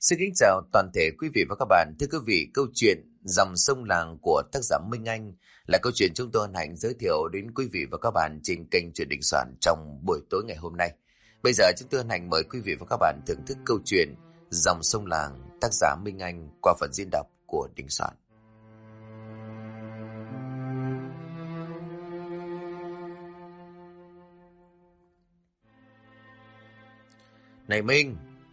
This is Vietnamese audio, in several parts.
Xin kính chào toàn thể quý vị và các bạn. Thưa quý vị, câu chuyện Dòng sông Làng của tác giả Minh Anh là câu chuyện chúng tôi hân hạnh giới thiệu đến quý vị và các bạn trên kênh Chuyện Đình Soạn trong buổi tối ngày hôm nay. Bây giờ chúng tôi hân hạnh mời quý vị và các bạn thưởng thức câu chuyện Dòng sông Làng tác giả Minh Anh qua phần diễn đọc của Đình Soạn. Này Minh!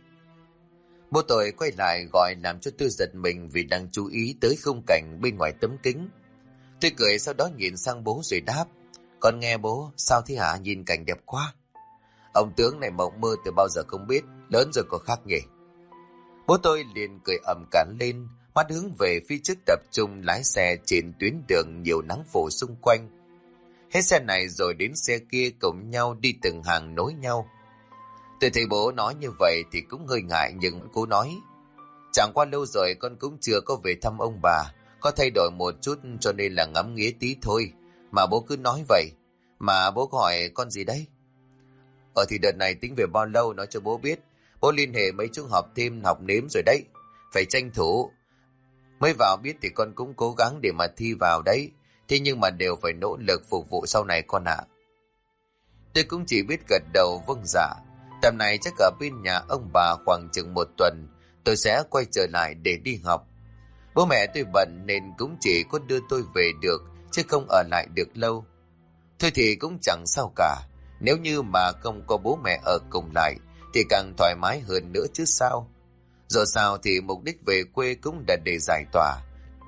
Bố tôi quay lại gọi làm cho tôi giật mình vì đang chú ý tới khung cảnh bên ngoài tấm kính. Tôi cười sau đó nhìn sang bố rồi đáp: Con nghe bố, sao thế hả? Nhìn cảnh đẹp quá. Ông tướng này mộng mơ từ bao giờ không biết, lớn rồi có khác nhỉ? Bố tôi liền cười ầm cả lên, mắt hướng về phía trước tập trung lái xe trên tuyến đường nhiều nắng phủ xung quanh. Hết xe này rồi đến xe kia cùng nhau đi từng hàng nối nhau. Tôi thấy bố nói như vậy thì cũng hơi ngại nhưng cố nói: Chẳng qua lâu rồi con cũng chưa có về thăm ông bà, có thay đổi một chút cho nên là ngắm nghía tí thôi. Mà bố cứ nói vậy. Mà bố có hỏi con gì đấy? Thì đợt này tính về bao lâu nói cho bố biết. Bố liên hệ mấy chú học thêm học nếm rồi đấy. Phải tranh thủ. Mới vào biết thì con cũng cố gắng để mà thi vào đấy. Thế nhưng mà đều phải nỗ lực phục vụ sau này con ạ. Tôi cũng chỉ biết gật đầu vâng dạ. Tầm này chắc ở bên nhà ông bà khoảng chừng một tuần tôi sẽ quay trở lại để đi học. Bố mẹ tôi bận nên cũng chỉ có đưa tôi về được chứ không ở lại được lâu. Thôi thì cũng chẳng sao cả. Nếu như mà không có bố mẹ ở cùng lại thì càng thoải mái hơn nữa chứ sao. Dù sao thì mục đích về quê cũng là để giải tỏa.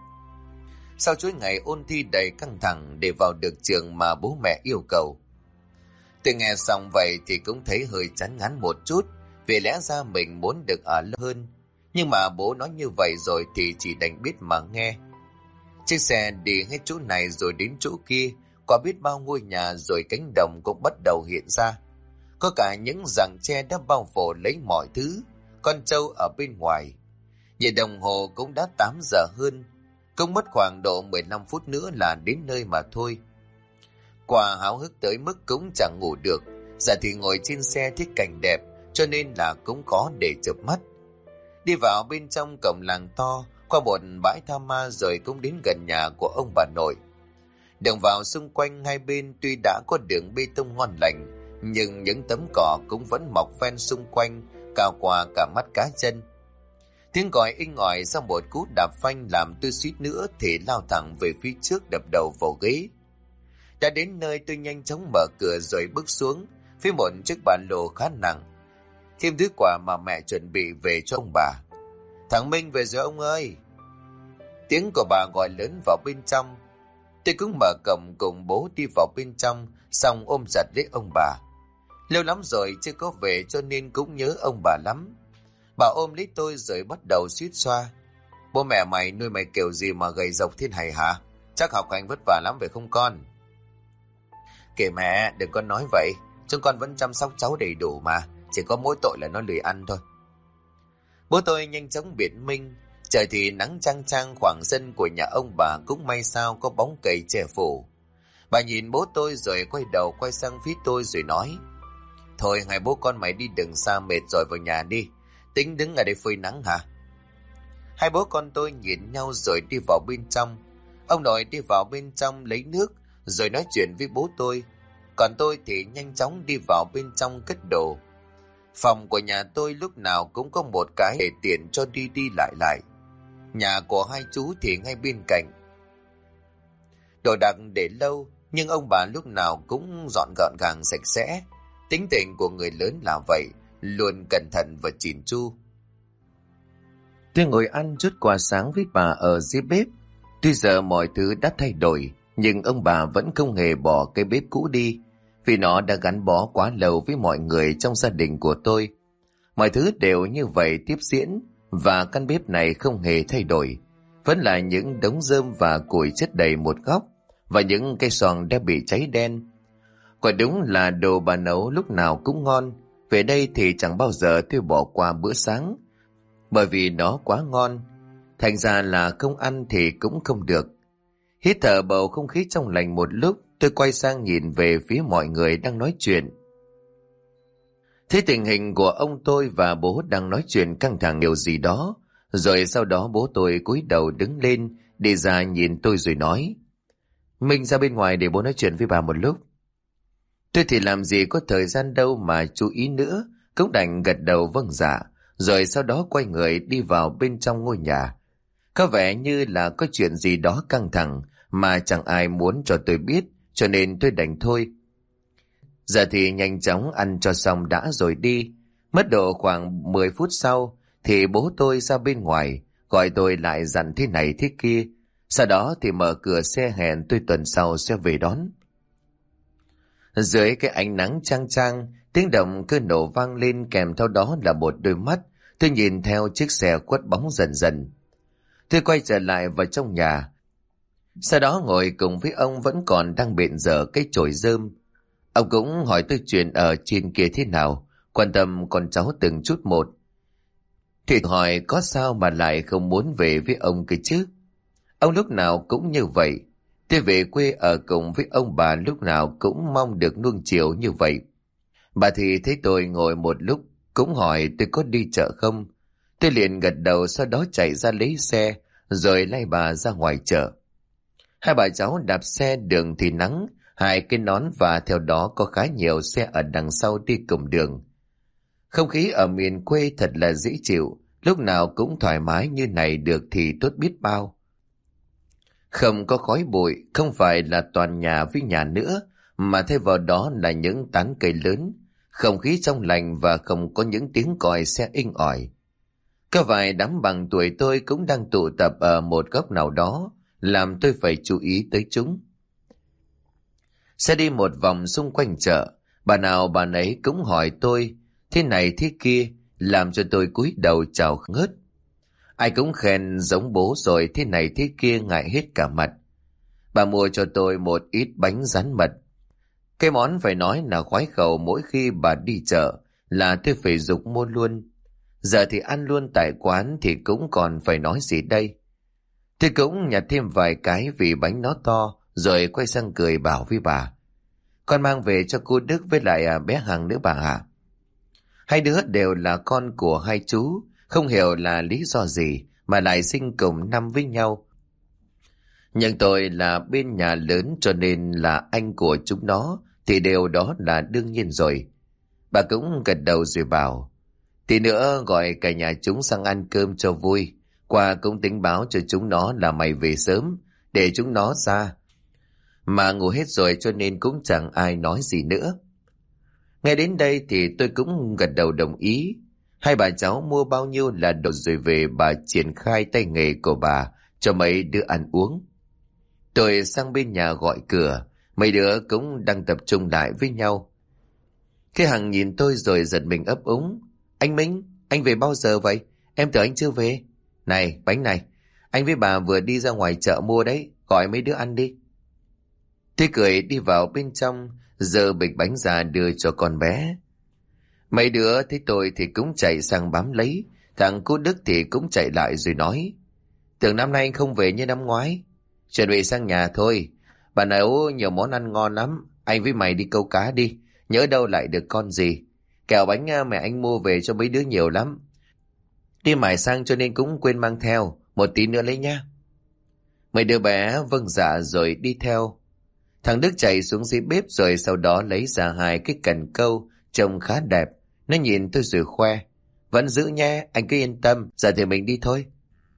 Sau chuỗi ngày ôn thi đầy căng thẳng để vào được trường mà bố mẹ yêu cầu. Tôi nghe xong vậy thì cũng thấy hơi chán ngán một chút, vì lẽ ra mình muốn được ở lâu hơn. Nhưng mà bố nói như vậy rồi thì chỉ đành biết mà nghe. Chiếc xe đi hết chỗ này rồi đến chỗ kia, qua biết bao ngôi nhà rồi cánh đồng cũng bắt đầu hiện ra. Có cả những rặng tre đã bao phủ lấy mọi thứ, con trâu ở bên ngoài. Nhìn đồng hồ cũng đã 8 giờ hơn, cũng mất khoảng độ 15 phút nữa là đến nơi mà thôi. Quả háo hức tới mức cũng chẳng ngủ được, dạ thì ngồi trên xe thích cảnh đẹp cho nên là cũng có để chợp mắt. Đi vào bên trong cổng làng to, qua một bãi tha ma rồi cũng đến gần nhà của ông bà nội. Đường vào xung quanh hai bên tuy đã có đường bê tông ngon lành, nhưng những tấm cỏ cũng vẫn mọc ven xung quanh, cao qua cả mắt cá chân. Tiếng còi inh ỏi sau một cú đạp phanh làm tôi suýt nữa thì lao thẳng về phía trước đập đầu vào ghế. Đã đến nơi tôi nhanh chóng mở cửa rồi bước xuống phía một chiếc ba lô khá nặng, thêm thứ quà mà mẹ chuẩn bị về cho ông bà. Thằng Minh về rồi ông ơi! Tiếng của bà gọi lớn vào bên trong. Tôi cũng mở cổng cùng bố đi vào bên trong, xong ôm chặt lấy ông bà. Lâu lắm rồi chưa có về cho nên cũng nhớ ông bà lắm. Bà ôm lấy tôi rồi bắt đầu suýt xoa: Bố mẹ mày nuôi mày kiểu gì mà gầy rộc thế này hả? Chắc học hành vất vả lắm phải không con? Kìa mẹ, đừng có nói vậy. Chúng con vẫn chăm sóc cháu đầy đủ mà. Chỉ có mỗi tội là nó lười ăn thôi. Bố tôi nhanh chóng biện minh. Trời thì nắng chang chang, khoảng sân của nhà ông bà cũng may sao có bóng cây che phủ. Bà nhìn bố tôi rồi quay đầu quay sang phía tôi rồi nói: Thôi hai bố con mày đi đừng xa, mệt rồi vào nhà đi. Tính đứng ở đây phơi nắng hả? Hai bố con tôi nhìn nhau rồi đi vào bên trong. Ông nội đi vào bên trong lấy nước rồi nói chuyện với bố tôi. Còn tôi thì nhanh chóng đi vào bên trong cất đồ. Phòng của nhà tôi lúc nào cũng có một cái để tiện cho đi đi lại lại. Nhà của hai chú thì ngay bên cạnh. Đồ đạc để lâu, nhưng ông bà lúc nào cũng dọn gọn gàng sạch sẽ. Tính tình của người lớn là vậy, luôn cẩn thận và chỉn chu. Tôi ngồi ăn chút quà sáng với bà ở dưới bếp. Tuy giờ mọi thứ đã thay đổi, nhưng ông bà vẫn không hề bỏ cái bếp cũ đi, vì nó đã gắn bó quá lâu với mọi người trong gia đình của tôi. Mọi thứ đều như vậy tiếp diễn, và căn bếp này không hề thay đổi. Vẫn là những đống rơm và củi chất đầy một góc, và những cây xoong đã bị cháy đen. Quả đúng là đồ bà nấu lúc nào cũng ngon. Về đây thì chẳng bao giờ tôi bỏ qua bữa sáng, bởi vì nó quá ngon. Thành ra là không ăn thì cũng không được. Hít thở bầu không khí trong lành một lúc, tôi quay sang nhìn về phía mọi người đang nói chuyện. Thấy tình hình của ông tôi và bố đang nói chuyện căng thẳng điều gì đó, rồi sau đó bố tôi cúi đầu đứng lên, đi ra nhìn tôi rồi nói: Minh ra bên ngoài để bố nói chuyện với bà một lúc. Tôi thì làm gì có thời gian đâu mà chú ý nữa, cũng đành gật đầu vâng dạ, rồi sau đó quay người đi vào bên trong ngôi nhà. Có vẻ như là có chuyện gì đó căng thẳng mà chẳng ai muốn cho tôi biết, cho nên tôi đành thôi. Giờ thì nhanh chóng ăn cho xong đã rồi đi. Mất độ khoảng 10 phút sau thì bố tôi ra bên ngoài, gọi tôi lại dặn thế này thế kia. Sau đó thì mở cửa xe hẹn tôi tuần sau sẽ về đón. Dưới cái ánh nắng chang chang, tiếng động cơ nổ vang lên, kèm theo đó là một đôi mắt. Tôi nhìn theo chiếc xe khuất bóng dần dần. Tôi quay trở lại vào trong nhà. Sau đó ngồi cùng với ông vẫn còn đang bện dở cái chổi rơm. Ông cũng hỏi tôi chuyện ở trên kia thế nào, quan tâm con cháu từng chút một. Thì hỏi có sao mà lại không muốn về với ông cơ chứ. Ông lúc nào cũng như vậy. Tôi về quê ở cùng với ông bà lúc nào cũng mong được nuông chiều như vậy. Bà thì thấy tôi ngồi một lúc, cũng hỏi tôi có đi chợ không. Tôi liền gật đầu, sau đó chạy ra lấy xe, rồi lay bà ra ngoài chợ. Hai bà cháu đạp xe, đường thì nắng, hai cái nón và theo đó có khá nhiều xe ở đằng sau đi cùng đường. Không khí ở miền quê thật là dễ chịu, lúc nào cũng thoải mái như này được thì tốt biết bao. Không có khói bụi, không phải là toàn nhà với nhà nữa, mà thay vào đó là những tán cây lớn, không khí trong lành và không có những tiếng còi xe inh ỏi. Có vài đám bằng tuổi tôi cũng đang tụ tập ở một góc nào đó, làm tôi phải chú ý tới chúng. Sẽ đi một vòng xung quanh chợ, bà nào bà nấy cũng hỏi tôi thế này thế kia, làm cho tôi cúi đầu chào ngớt. Ai cũng khen giống bố rồi thế này thế kia ngại hết cả mặt. Bà mua cho tôi một ít bánh rán mật. Cái món phải nói là khoái khẩu, mỗi khi bà đi chợ là tôi phải giục mua luôn. Giờ thì ăn luôn tại quán thì cũng còn phải nói gì đây. Tôi cũng nhặt thêm vài cái vì bánh nó to, rồi quay sang cười bảo với bà: Con mang về cho cô Đức với lại bé Hằng nữa bà ạ. Hai đứa đều là con của hai chú, không hiểu là lý do gì mà lại sinh cùng năm với nhau. Nhưng tôi là bên nhà lớn cho nên là anh của chúng nó thì điều đó là đương nhiên rồi. Bà cũng gật đầu rồi bảo: Tí nữa gọi cả nhà chúng sang ăn cơm cho vui. Qua cũng tính báo cho chúng nó là mày về sớm, để chúng nó ra. Mà ngủ hết rồi cho nên cũng chẳng ai nói gì nữa. Nghe đến đây thì tôi cũng gật đầu đồng ý. Hai bà cháu mua bao nhiêu là đồ rồi về, bà triển khai tay nghề của bà cho mấy đứa ăn uống. Tôi sang bên nhà gọi cửa, mấy đứa cũng đang tập trung lại với nhau. Cái Hằng nhìn tôi rồi giật mình ấp úng: Anh Minh, anh về bao giờ vậy? Em tưởng anh chưa về. Này, bánh này, anh với bà vừa đi ra ngoài chợ mua đấy, gọi mấy đứa ăn đi. Tôi cười đi vào bên trong, giơ bịch bánh ra đưa cho con bé. Mấy đứa thấy tôi thì cũng chạy sang bám lấy, thằng cô Đức thì cũng chạy lại rồi nói: Tưởng năm nay anh không về như năm ngoái. Chuẩn bị sang nhà thôi, bà nấu nhiều món ăn ngon lắm, anh với mày đi câu cá đi, nhớ đâu lại được con gì. Kẹo bánh mẹ anh mua về cho mấy đứa nhiều lắm. Đi mải sang cho nên cũng quên mang theo, một tí nữa lấy nhá. Mấy đứa bé vâng dạ rồi đi theo. Thằng Đức chạy xuống dưới bếp rồi sau đó lấy ra hai cái cần câu trông khá đẹp. Nó nhìn tôi rồi khoe: Vẫn giữ nhé, anh cứ yên tâm, giờ thì mình đi thôi.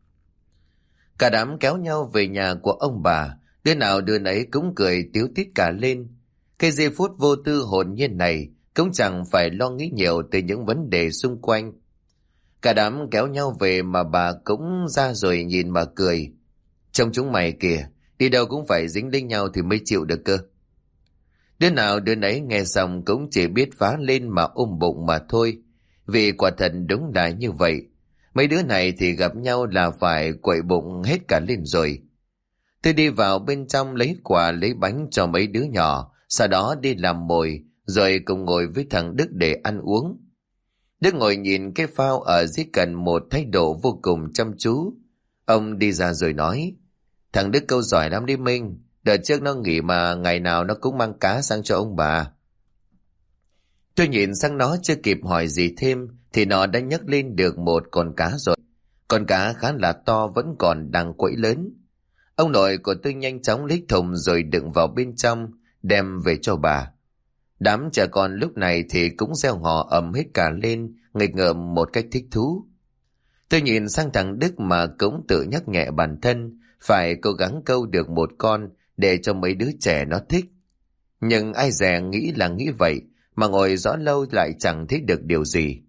Cả đám kéo nhau về nhà của ông bà, đứa nào đứa nấy cũng cười tíu tít cả lên. Cái giây phút vô tư hồn nhiên này cũng chẳng phải lo nghĩ nhiều từ những vấn đề xung quanh. Cả đám kéo nhau về mà bà cũng ra rồi nhìn mà cười: Trông chúng mày kìa, đi đâu cũng phải dính lấy nhau thì mới chịu được cơ. Đứa nào đứa nấy nghe xong cũng chỉ biết phá lên mà ôm bụng mà thôi. Vì quả thật đúng là như vậy. Mấy đứa này thì gặp nhau là phải quậy bụng hết cả lên rồi. Tôi đi vào bên trong lấy quà lấy bánh cho mấy đứa nhỏ, sau đó đi làm mồi, rồi cùng ngồi với thằng Đức để ăn uống. Đức ngồi nhìn cái phao ở dưới cần một thái độ vô cùng chăm chú. Ông đi ra rồi nói: Thằng Đức câu giỏi lắm đi Minh, đợt trước nó nghỉ mà ngày nào nó cũng mang cá sang cho ông bà. Tôi nhìn sang nó chưa kịp hỏi gì thêm thì nó đã nhấc lên được một con cá rồi. Con cá khá là to, vẫn còn đang quẫy lớn. Ông nội của tôi nhanh chóng lấy thùng rồi đựng vào bên trong, đem về cho bà. Đám trẻ con lúc này thì cũng reo hò ầm hết cả lên, nghịch ngợm một cách thích thú. Tôi nhìn sang thằng Đức mà cũng tự nhắc nhẹ bản thân phải cố gắng câu được một con để cho mấy đứa trẻ nó thích. Nhưng ai dè nghĩ là nghĩ vậy, mà ngồi rõ lâu lại chẳng thấy được điều gì.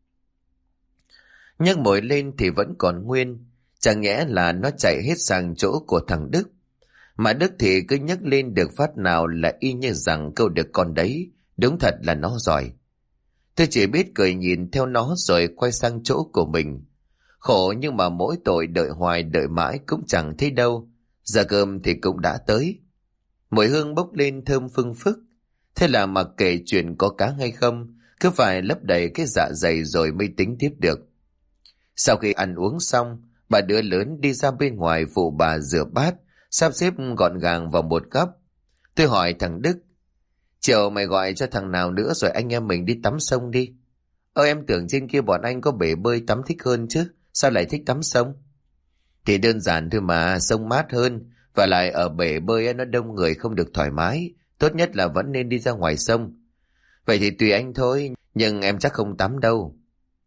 Nhưng mồi lên thì vẫn còn nguyên, chẳng nhẽ là nó chạy hết sang chỗ của thằng Đức. Mà Đức thì cứ nhấc lên được phát nào là y như rằng câu được con đấy, đúng thật là nó giỏi. Tôi chỉ biết cười nhìn theo nó rồi quay sang chỗ của mình. Khổ nhưng mà mỗi tội đợi hoài đợi mãi cũng chẳng thấy đâu. Giờ cơm thì cũng đã tới. Mùi hương bốc lên thơm phưng phức. Thế là mặc kệ chuyện có cá hay không, cứ phải lấp đầy cái dạ dày rồi mới tính tiếp được. Sau khi ăn uống xong, bà đứa lớn đi ra bên ngoài phụ bà rửa bát, sắp xếp gọn gàng vào một góc. Tôi hỏi thằng Đức, chiều mày gọi cho thằng nào nữa rồi anh em mình đi tắm sông đi. Em tưởng trên kia bọn anh có bể bơi tắm thích hơn chứ, sao lại thích tắm sông? Thì đơn giản thôi mà, sông mát hơn, và lại ở bể bơi nó đông người không được thoải mái, tốt nhất là vẫn nên đi ra ngoài sông. Vậy thì tùy anh thôi, nhưng em chắc không tắm đâu.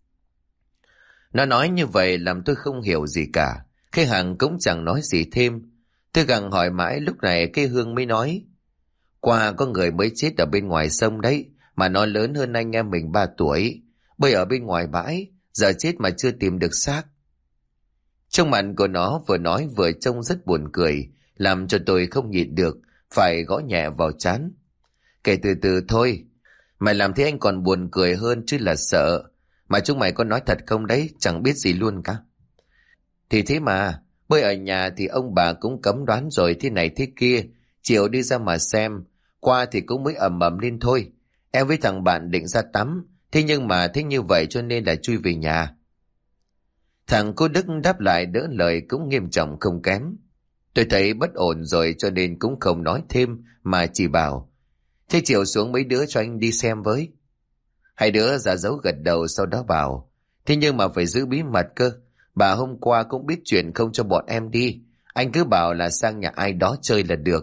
Nó nói như vậy làm tôi không hiểu gì cả. Cái Hằng cũng chẳng nói gì thêm. Tôi gặng hỏi mãi lúc này cái Hương mới nói, qua có người mới chết ở bên ngoài sông đấy, mà nó lớn hơn anh em mình 3 tuổi, bơi ở bên ngoài bãi, giờ chết mà chưa tìm được xác. Trong mặt của nó vừa nói vừa trông rất buồn cười, làm cho tôi không nhịn được, phải gõ nhẹ vào trán. Kể từ từ thôi, mày làm thế anh còn buồn cười hơn chứ là sợ. Mà chúng mày có nói thật không đấy, chẳng biết gì luôn cả. Thì thế mà, bơi ở nhà thì ông bà cũng cấm đoán rồi thế này thế kia, chiều đi ra mà xem, qua thì cũng mới ầm ầm lên thôi. Em với thằng bạn định ra tắm, thế nhưng mà thế như vậy cho nên là chui về nhà. Thằng cô Đức đáp lại đỡ lời cũng nghiêm trọng không kém. Tôi thấy bất ổn rồi cho nên cũng không nói thêm mà chỉ bảo, thế chiều xuống mấy đứa cho anh đi xem với. Hai đứa giả dấu gật đầu sau đó bảo, thế nhưng mà phải giữ bí mật cơ. Bà hôm qua cũng biết chuyện không cho bọn em đi. Anh cứ bảo là sang nhà ai đó chơi là được.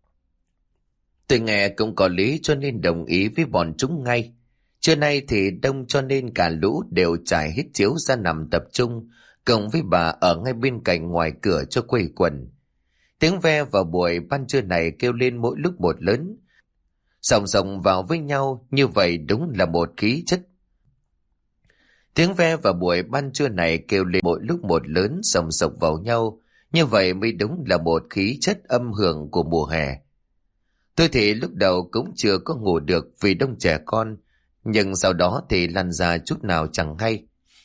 Tôi nghe cũng có lý cho nên đồng ý với bọn chúng ngay. Trưa nay thì đông cho nên cả lũ đều trải hết chiếu ra nằm tập trung, cộng với bà ở ngay bên cạnh ngoài cửa cho quây quần. Tiếng ve vào buổi ban trưa này kêu lên mỗi lúc một lớn, sòng sòng vào với nhau như vậy đúng là một khí chất. Tiếng ve vào buổi ban trưa này kêu lên mỗi lúc một lớn, sòng sọc vào nhau, như vậy mới đúng là một khí chất âm hưởng của mùa hè. Tôi thì lúc đầu cũng chưa có ngủ được vì đông trẻ con, nhưng sau đó thì lăn ra chút nào chẳng hay.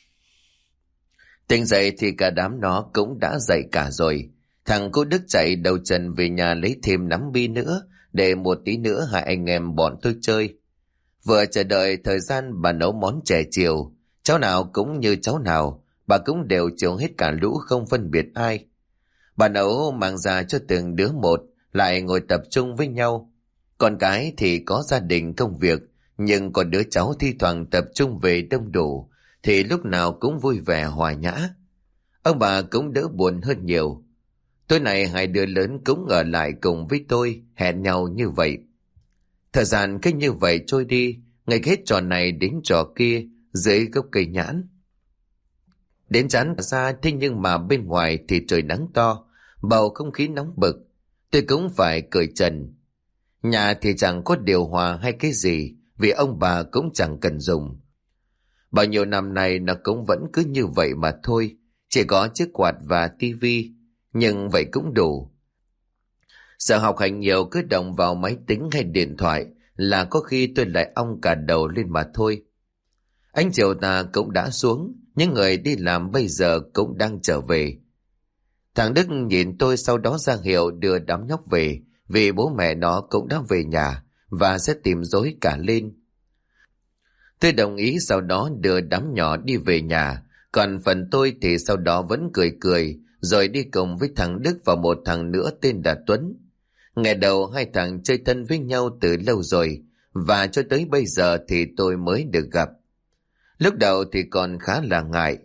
Tỉnh dậy thì cả đám nó cũng đã dậy cả rồi. Thằng cô Đức chạy đầu chân về nhà lấy thêm nắm bi nữa, để một tí nữa hai anh em bọn tôi chơi. Vừa chờ đợi thời gian bà nấu món chè chiều, cháu nào cũng như cháu nào, bà cũng đều chiều hết cả lũ không phân biệt ai. Bà nấu mang ra cho từng đứa một, lại ngồi tập trung với nhau. Con cái thì có gia đình công việc, nhưng còn đứa cháu thi thoảng tập trung về đông đủ, thì lúc nào cũng vui vẻ hòa nhã. Ông bà cũng đỡ buồn hơn nhiều. Tối nay hai đứa lớn cũng ở lại cùng với tôi, hẹn nhau như vậy. Thời gian cứ như vậy trôi đi, ngày hết trò này đến trò kia dưới gốc cây nhãn. Đến chán ra thế nhưng mà bên ngoài thì trời nắng to, bầu không khí nóng bực. Tôi cũng phải cởi trần. Nhà thì chẳng có điều hòa hay cái gì, vì ông bà cũng chẳng cần dùng. Bao nhiêu năm nay nó cũng vẫn cứ như vậy mà thôi, chỉ có chiếc quạt và tivi, nhưng vậy cũng đủ. Sợ học hành nhiều cứ động vào máy tính hay điện thoại là có khi tôi lại ong cả đầu lên mà thôi. Ánh chiều tà cũng đã xuống, những người đi làm bây giờ cũng đang trở về. Thằng Đức nhìn tôi sau đó ra hiệu đưa đám nhóc về, vì bố mẹ nó cũng đã về nhà và sẽ tìm rối cả lên. Tôi đồng ý sau đó đưa đám nhỏ đi về nhà, còn phần tôi thì sau đó vẫn cười cười rồi đi cùng với thằng Đức và một thằng nữa tên là Tuấn. Ngày đầu hai thằng chơi thân với nhau từ lâu rồi, và cho tới bây giờ thì tôi mới được gặp. Lúc đầu thì còn khá là ngại.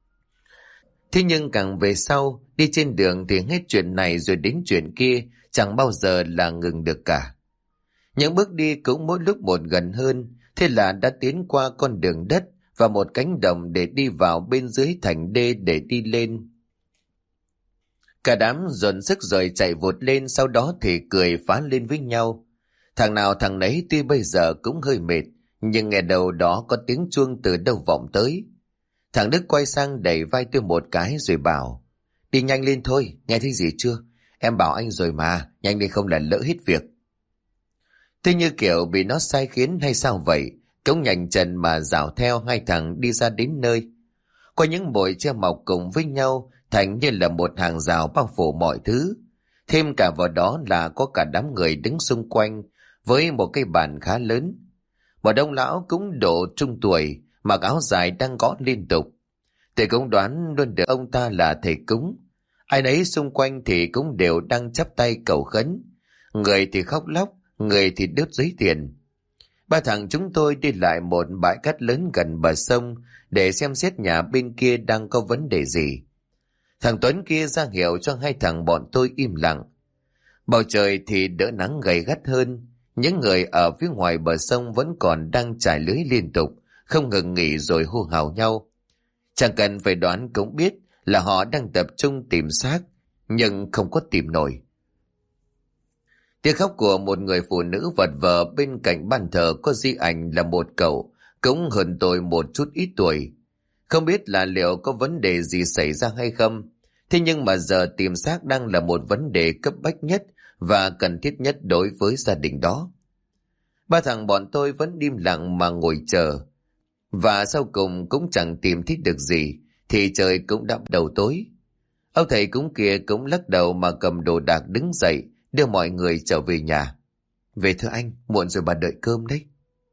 Thế nhưng càng về sau, đi trên đường thì hết chuyện này rồi đến chuyện kia, chẳng bao giờ là ngừng được cả. Những bước đi cũng mỗi lúc một gần hơn, thế là đã tiến qua con đường đất và một cánh đồng để đi vào bên dưới thành đê để đi lên. Cả đám dồn sức rồi chạy vụt lên, sau đó thì cười phá lên với nhau. Thằng nào thằng nấy tuy bây giờ cũng hơi mệt, nhưng nghe đầu đó có tiếng chuông từ đâu vọng tới. Thằng Đức quay sang đẩy vai tôi một cái rồi bảo: đi nhanh lên thôi, nghe thấy gì chưa? Em bảo anh rồi mà, nhanh đi không là lỡ hết việc. Tôi như kiểu bị nó sai khiến hay sao vậy, cũng nhanh chân mà dạo theo hai thằng đi ra đến nơi. Qua những bụi tre mọc cùng với nhau thành như là một hàng rào bao phủ mọi thứ. Thêm cả vào đó là có cả đám người đứng xung quanh với một cái bàn khá lớn. Một ông lão cũng độ trung tuổi, mặc áo dài đang gõ liên tục. Tôi cũng đoán luôn được ông ta là thầy cúng. Ai nấy xung quanh thì cũng đều đang chắp tay cầu khấn. Người thì khóc lóc, người thì đốt giấy tiền. Ba thằng chúng tôi đi lại một bãi cát lớn gần bờ sông để xem xét nhà bên kia đang có vấn đề gì. Thằng Tuấn kia ra hiệu cho hai thằng bọn tôi im lặng. Bầu trời thì đỡ nắng gay gắt hơn. Những người ở phía ngoài bờ sông vẫn còn đang trải lưới liên tục, không ngừng nghỉ rồi hô hào nhau. Chẳng cần phải đoán cũng biết là họ đang tập trung tìm xác, nhưng không có tìm nổi. Tiếng khóc của một người phụ nữ vật vờ bên cạnh bàn thờ có di ảnh là một cậu, cũng hơn tôi một chút ít tuổi. Không biết là liệu có vấn đề gì xảy ra hay không. Thế nhưng mà giờ tìm xác đang là một vấn đề cấp bách nhất và cần thiết nhất đối với gia đình đó. Ba thằng bọn tôi vẫn im lặng mà ngồi chờ. Và sau cùng cũng chẳng tìm thấy được gì, thì trời cũng đã đầu tối. Ông thầy cúng kia cũng lắc đầu mà cầm đồ đạc đứng dậy, đưa mọi người trở về nhà. Về thưa anh, muộn rồi bà đợi cơm đấy.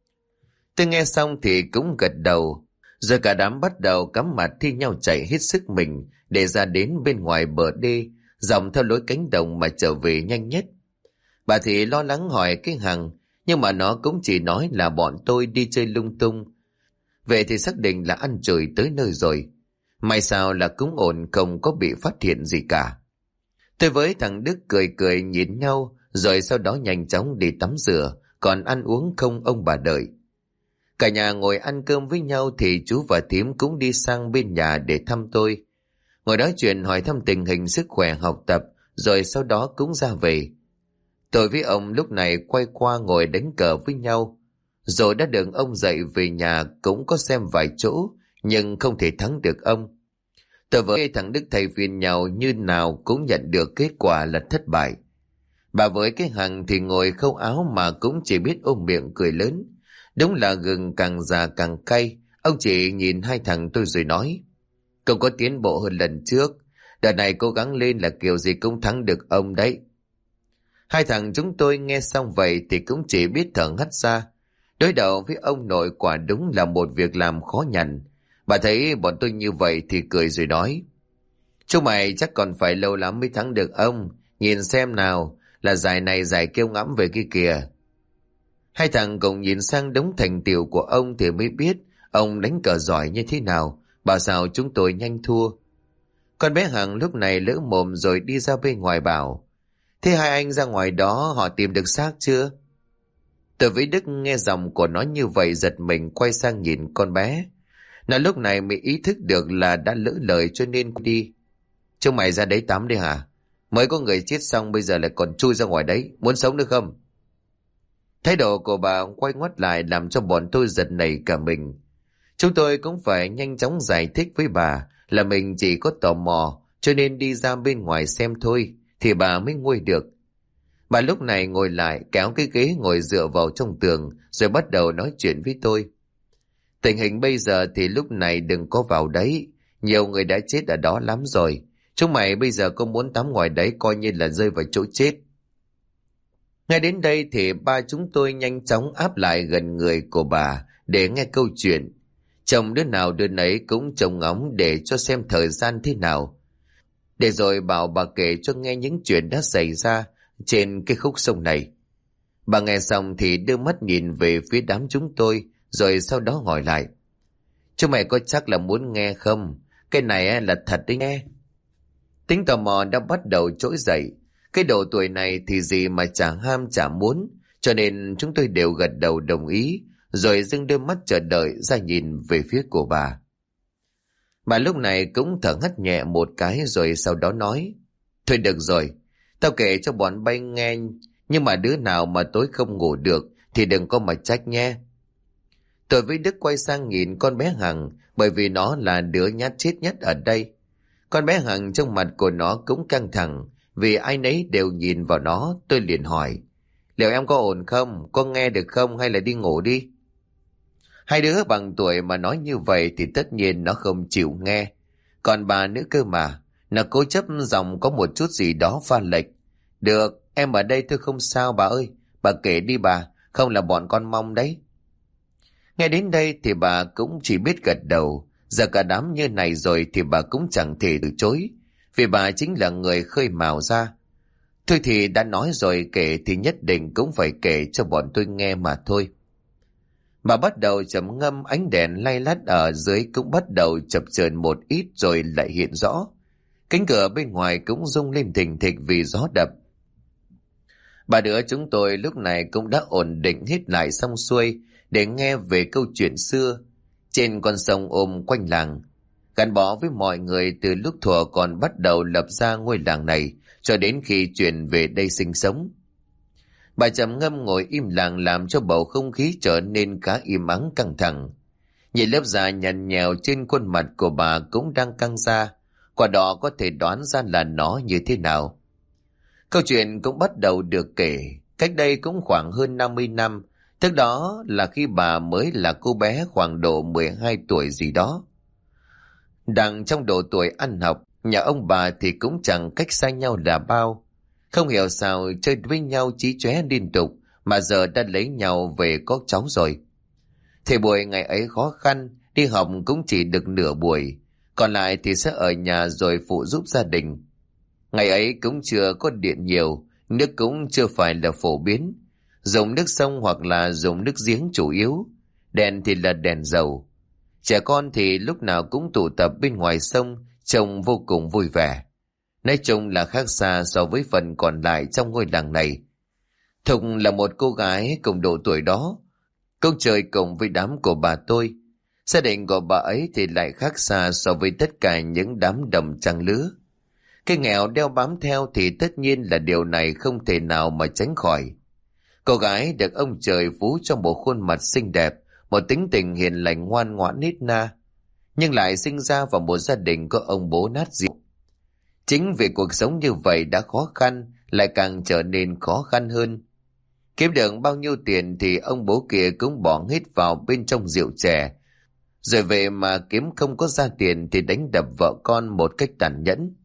Tôi nghe xong thì cũng gật đầu, rồi cả đám bắt đầu cắm mặt thi nhau chạy hết sức mình để ra đến bên ngoài bờ đê, dòng theo lối cánh đồng mà trở về nhanh nhất. Bà thì lo lắng hỏi cái Hằng, nhưng mà nó cũng chỉ nói là bọn tôi đi chơi lung tung. Vậy thì xác định là ăn chửi tới nơi rồi. May sao là cũng ổn, không có bị phát hiện gì cả. Tôi với thằng Đức cười cười nhìn nhau, rồi sau đó nhanh chóng đi tắm rửa, còn ăn uống không ông bà đợi. Cả nhà ngồi ăn cơm với nhau thì chú và thím cũng đi sang bên nhà để thăm tôi. Ngồi nói chuyện hỏi thăm tình hình sức khỏe học tập, rồi sau đó cũng ra về. Tôi với ông lúc này quay qua ngồi đánh cờ với nhau. Rồi đã được ông dạy về nhà cũng có xem vài chỗ, nhưng không thể thắng được ông. Tôi với thằng Đức thay phiên nhau như nào cũng nhận được kết quả là thất bại. Bà với cái Hằng thì ngồi khâu áo mà cũng chỉ biết ôm miệng cười lớn. Đúng là gừng càng già càng cay. Ông chỉ nhìn hai thằng tôi rồi nói: không có tiến bộ hơn lần trước. Đợt này cố gắng lên là kiểu gì cũng thắng được ông đấy. Hai thằng chúng tôi nghe xong vậy thì cũng chỉ biết thở hắt ra. Đối đầu với ông nội quả đúng là một việc làm khó nhằn. Bà thấy bọn tôi như vậy thì cười rồi nói: chúng mày chắc còn phải lâu lắm mới thắng được ông. Nhìn xem nào, là giải này giải kêu ngẫm về kia kìa. Hai thằng cùng nhìn sang đống thành tựu của ông thì mới biết ông đánh cờ giỏi như thế nào, bảo sao chúng tôi nhanh thua. Con bé Hằng lúc này lỡ mồm rồi đi ra bên ngoài bảo: thế hai anh ra ngoài đó họ tìm được xác chưa? Tôi với Đức nghe giọng của nó như vậy giật mình quay sang nhìn con bé. Nó lúc này mới ý thức được là đã lỡ lời cho nên đi. Chúng mày ra đấy tắm đi hả? Mới có người chết xong bây giờ lại còn chui ra ngoài đấy, muốn sống được không? Thái độ của bà quay ngoắt lại làm cho bọn tôi giật nảy cả mình. Chúng tôi cũng phải nhanh chóng giải thích với bà là mình chỉ có tò mò cho nên đi ra bên ngoài xem thôi, thì bà mới nguôi được. Bà lúc này ngồi lại kéo cái ghế ngồi dựa vào trong tường rồi bắt đầu nói chuyện với tôi. Tình hình bây giờ thì lúc này đừng có vào đấy, nhiều người đã chết ở đó lắm rồi. Chúng mày bây giờ có muốn tắm ngoài đấy coi như là rơi vào chỗ chết. Ngay đến đây thì ba chúng tôi nhanh chóng áp lại gần người của bà để nghe câu chuyện. Chồng đứa nào đứa nấy cũng trông ngóng để cho xem thời gian thế nào. Để rồi bảo bà kể cho nghe những chuyện đã xảy ra trên cái khúc sông này. Bà nghe xong thì đưa mắt nhìn về phía đám chúng tôi, rồi sau đó hỏi lại. Chúng mày có chắc là muốn nghe không? Cái này là thật đấy nghe. Tính tò mò đã bắt đầu trỗi dậy. Cái độ tuổi này thì gì mà chả ham chả muốn, cho nên chúng tôi đều gật đầu đồng ý, rồi dưng đôi mắt chờ đợi ra nhìn về phía của bà. Bà lúc này cũng thở hắt nhẹ một cái rồi sau đó nói. Thôi được rồi, tao kể cho bọn bay nghe, nhưng mà đứa nào mà tối không ngủ được thì đừng có mà trách nhé. Tôi với Đức quay sang nhìn con bé Hằng, bởi vì nó là đứa nhát chết nhất ở đây. Con bé Hằng trong mặt của nó cũng căng thẳng, vì ai nấy đều nhìn vào nó. Tôi liền hỏi, liệu em có ổn không? Có nghe được không hay là đi ngủ đi? Hai đứa bằng tuổi mà nói như vậy thì tất nhiên nó không chịu nghe. Còn bà nữa cơ mà, nó cố chấp giọng có một chút gì đó pha lệch. Được, em ở đây tôi không sao bà ơi. Bà kể đi bà, không là bọn con mong đấy. Nghe đến đây thì bà cũng chỉ biết gật đầu. Giờ cả đám như này rồi thì bà cũng chẳng thể từ chối, vì bà chính là người khơi mào ra. Thôi thì đã nói rồi, kể thì nhất định cũng phải kể cho bọn tôi nghe mà thôi. Bà bắt đầu trầm ngâm, ánh đèn lay lắt ở dưới cũng bắt đầu chập chờn một ít rồi lại hiện rõ. Cánh cửa bên ngoài cũng rung lên thình thịch vì gió đập. Bà đứa chúng tôi lúc này cũng đã ổn định hết lại xong xuôi để nghe về câu chuyện xưa trên con sông ôm quanh làng, gắn bó với mọi người từ lúc thuở còn bắt đầu lập ra ngôi làng này cho đến khi chuyển về đây sinh sống. Bà trầm ngâm ngồi im lặng làm cho bầu không khí trở nên khá im ắng căng thẳng. Nhìn lớp da nhăn nhèo trên khuôn mặt của bà cũng đang căng ra, qua đó có thể đoán ra là nó như thế nào. Câu chuyện cũng bắt đầu được kể cách đây cũng khoảng hơn 50 năm, tức đó là khi bà mới là cô bé khoảng độ 12 tuổi gì đó. Đang trong độ tuổi ăn học, nhà ông bà thì cũng chẳng cách xa nhau là bao. Không hiểu sao chơi với nhau chí chóe liên tục mà giờ đã lấy nhau về có cháu rồi. Thời buổi ngày ấy khó khăn, đi học cũng chỉ được nửa buổi, còn lại thì sẽ ở nhà rồi phụ giúp gia đình. Ngày ấy cũng chưa có điện nhiều, nước cũng chưa phải là phổ biến. Dùng nước sông hoặc là dùng nước giếng chủ yếu, đèn thì là đèn dầu. Trẻ con thì lúc nào cũng tụ tập bên ngoài sông, trông vô cùng vui vẻ. Nói chung là khác xa so với phần còn lại trong ngôi làng này. Thục là một cô gái cùng độ tuổi đó, cũng chơi cùng với đám của bà tôi. Gia đình của bà ấy thì lại khác xa so với tất cả những đám đồng trang lứa. Cái nghèo đeo bám theo thì tất nhiên là điều này không thể nào mà tránh khỏi. Cô gái được ông trời phú cho một khuôn mặt xinh đẹp, một tính tình hiền lành ngoan ngoãn nít na, nhưng lại sinh ra vào một gia đình có ông bố nát rượu. Chính vì cuộc sống như vậy đã khó khăn, lại càng trở nên khó khăn hơn. Kiếm được bao nhiêu tiền thì ông bố kia cũng bỏ hết vào bên trong rượu chè, rồi về mà kiếm không có ra tiền thì đánh đập vợ con một cách tàn nhẫn.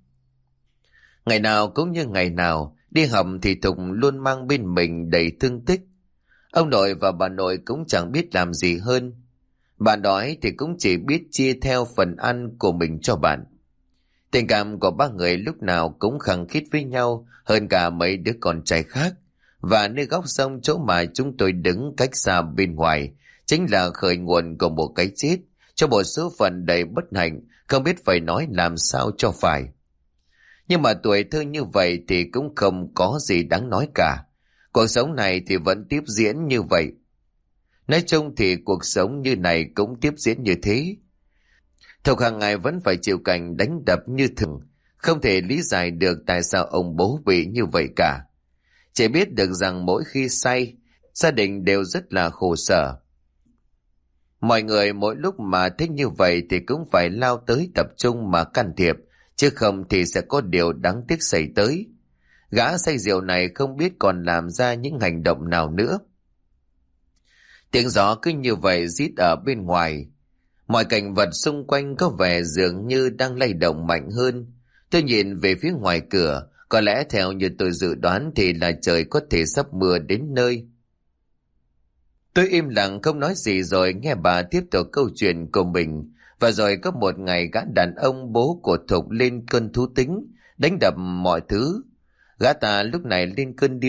Ngày nào cũng như ngày nào, đi học thì Thục luôn mang bên mình đầy thương tích. Ông nội và bà nội cũng chẳng biết làm gì hơn. Bạn đói thì cũng chỉ biết chia theo phần ăn của mình cho bạn. Tình cảm của ba người lúc nào cũng khăng khít với nhau hơn cả mấy đứa con trai khác. Và nơi góc sông chỗ mà chúng tôi đứng cách xa bên ngoài chính là khởi nguồn của một cái chết cho một số phận đầy bất hạnh, không biết phải nói làm sao cho phải. Nhưng mà tuổi thơ như vậy thì cũng không có gì đáng nói cả. Cuộc sống này thì vẫn tiếp diễn như vậy. Nói chung thì cuộc sống như này cũng tiếp diễn như thế. Thục hàng ngày vẫn phải chịu cảnh đánh đập như thường, không thể lý giải được tại sao ông bố bị như vậy cả. Chỉ biết được rằng mỗi khi say, gia đình đều rất là khổ sở. Mọi người mỗi lúc mà thích như vậy thì cũng phải lao tới tập trung mà can thiệp, chứ không thì sẽ có điều đáng tiếc xảy tới. Gã say rượu này không biết còn làm ra những hành động nào nữa. Tiếng gió cứ như vậy rít ở bên ngoài. Mọi cảnh vật xung quanh có vẻ dường như đang lay động mạnh hơn. Tôi nhìn về phía ngoài cửa, có lẽ theo như tôi dự đoán thì là trời có thể sắp mưa đến nơi. Tôi im lặng không nói gì rồi nghe bà tiếp tục câu chuyện của mình. Và rồi có một ngày gã đàn ông bố của Thục lên cơn thú tính, đánh đập mọi thứ. Gã ta lúc này lên cơn điên,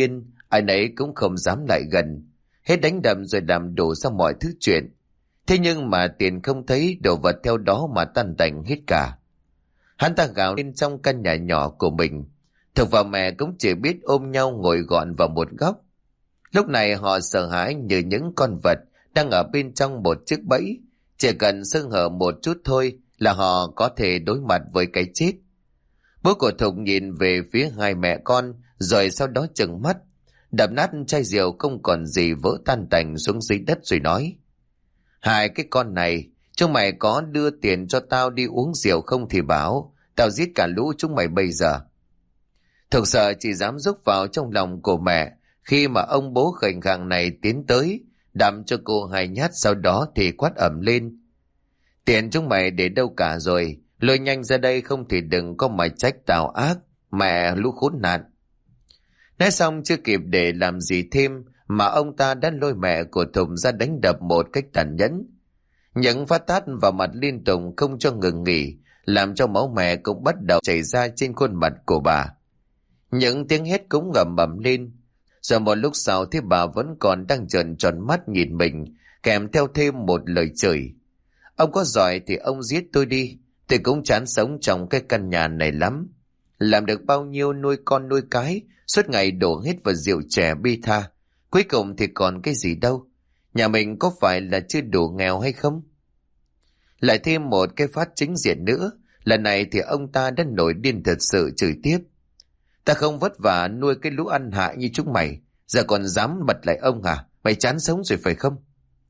Ai nấy cũng không dám lại gần, hết đánh đập rồi làm đổ ra mọi thứ chuyện. Thế nhưng mà Tiền không thấy, đồ vật theo đó mà tan tành hết cả. Hắn ta gào lên trong căn nhà nhỏ của mình. Thục và mẹ cũng chỉ biết ôm nhau ngồi gọn vào một góc. Lúc này họ sợ hãi như những con vật đang ở bên trong một chiếc bẫy. Chỉ cần sơ hở một chút thôi là họ có thể đối mặt với cái chết. Bố của Thục nhìn về phía hai mẹ con, rồi sau đó trừng mắt, đập nát chai rượu không còn gì vỡ tan tành xuống dưới đất rồi nói: Hai cái con này, chúng mày có đưa tiền cho tao đi uống rượu không thì bảo, tao giết cả lũ chúng mày bây giờ. Thực sợ chỉ dám rúc vào trong lòng của mẹ khi mà ông bố khệnh khạng này tiến tới, đâm cho cô hai nhát, sau đó thì quát ầm lên: Tiền chúng mày để đâu cả rồi, lôi nhanh ra đây không thì đừng có mà trách tao ác, mẹ lũ khốn nạn. Nói xong chưa kịp để làm gì thêm mà ông ta đã lôi mẹ của Thục ra đánh đập một cách tàn nhẫn. Những phát tát vào mặt liên tục không cho ngừng nghỉ, làm cho máu mẹ cũng bắt đầu chảy ra trên khuôn mặt của bà. Những tiếng hét cũng ngầm ầm lên. Rồi một lúc sau thì bà vẫn còn đang trợn tròn mắt nhìn mình, kèm theo thêm một lời chửi: Ông có giỏi thì ông giết tôi đi, tôi cũng chán sống trong cái căn nhà này lắm. Làm được bao nhiêu nuôi con nuôi cái, suốt ngày đổ hết vào rượu chè bi tha. Cuối cùng thì còn cái gì đâu. Nhà mình có phải là chưa đủ nghèo hay không? Lại thêm một cái phát chính diện nữa. Lần này thì ông ta đã nổi điên thật sự, chửi tiếp: Ta không vất vả nuôi cái lũ ăn hại như chúng mày, giờ còn dám bật lại ông à? Mày chán sống rồi phải không?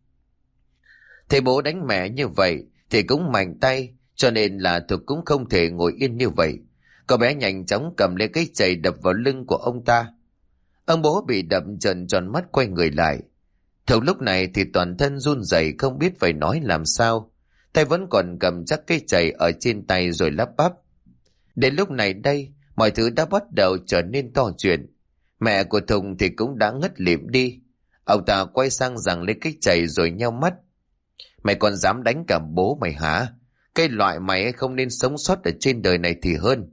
Thầy bố đánh mẹ như vậy thì cũng mạnh tay, cho nên là Thục cũng không thể ngồi yên như vậy. Cậu bé nhanh chóng cầm lấy cái chày đập vào lưng của ông ta. Ông bố bị đập trợn tròn mắt quay người lại. Thục lúc này thì toàn thân run rẩy không biết phải nói làm sao. Tay vẫn còn cầm chắc cái chày ở trên tay rồi lắp bắp: Đến lúc này đây, mọi thứ đã bắt đầu trở nên to chuyện. Mẹ của Thục thì cũng đã ngất lịm đi. Ông ta quay sang giằng lấy cái chày rồi nheo mắt: Mày còn dám đánh cả bố mày hả? Cái loại mày không nên sống sót ở trên đời này thì hơn.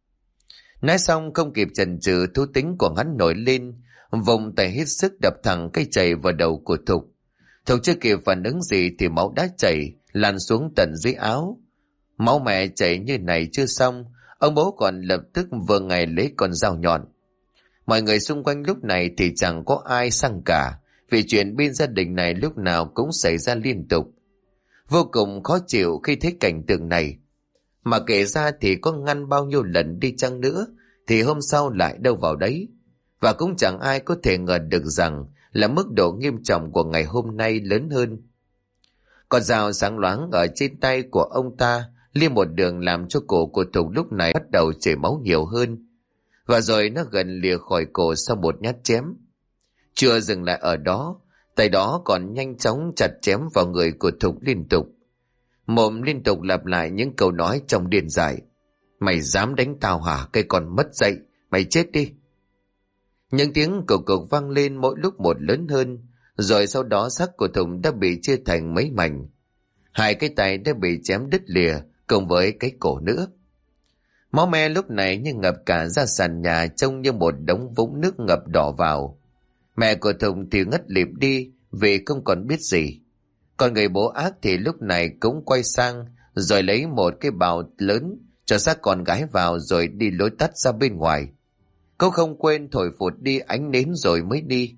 Nói xong không kịp chần chừ, thú tính của hắn nổi lên, vùng tay hết sức đập thẳng cái chày vào đầu của Thục. Thục chưa kịp phản ứng gì thì máu đã chảy lan xuống tận dưới áo. Máu mẹ chảy như này chưa xong, ông bố còn lập tức vừa ngày lấy con dao nhọn. Mọi người xung quanh lúc này thì chẳng có ai sang cả, vì chuyện bên gia đình này lúc nào cũng xảy ra liên tục. Vô cùng khó chịu khi thấy cảnh tượng này. Mà kể ra thì có ngăn bao nhiêu lần đi chăng nữa thì hôm sau lại đâu vào đấy. Và cũng chẳng ai có thể ngờ được rằng là mức độ nghiêm trọng của ngày hôm nay lớn hơn. Con dao sáng loáng ở trên tay của ông ta liêm một đường làm cho cổ của Thục lúc này bắt đầu chảy máu nhiều hơn. Và rồi nó gần lìa khỏi cổ sau một nhát chém. Chưa dừng lại ở đó, tay đó còn nhanh chóng chặt chém vào người của Thục liên tục. Mồm liên tục lặp lại những câu nói trong điên dại: Mày dám đánh tao hả, cái con mất dạy, mày chết đi. Những tiếng cộc cộc vang lên mỗi lúc một lớn hơn, rồi sau đó xác của Thục đã bị chia thành mấy mảnh. Hai cái tay đã bị chém đứt lìa, cùng với cái cổ nữa. Máu me lúc này như ngập cả ra sàn nhà, trông như một đống vũng nước ngập đỏ vào. Mẹ của Thục thì ngất lịm đi vì không còn biết gì. Còn người bố ác thì lúc này cũng quay sang, rồi lấy một cái bào lớn cho xác con gái vào rồi đi lối tắt ra bên ngoài. Cô không quên thổi phụt đi ánh nến rồi mới đi.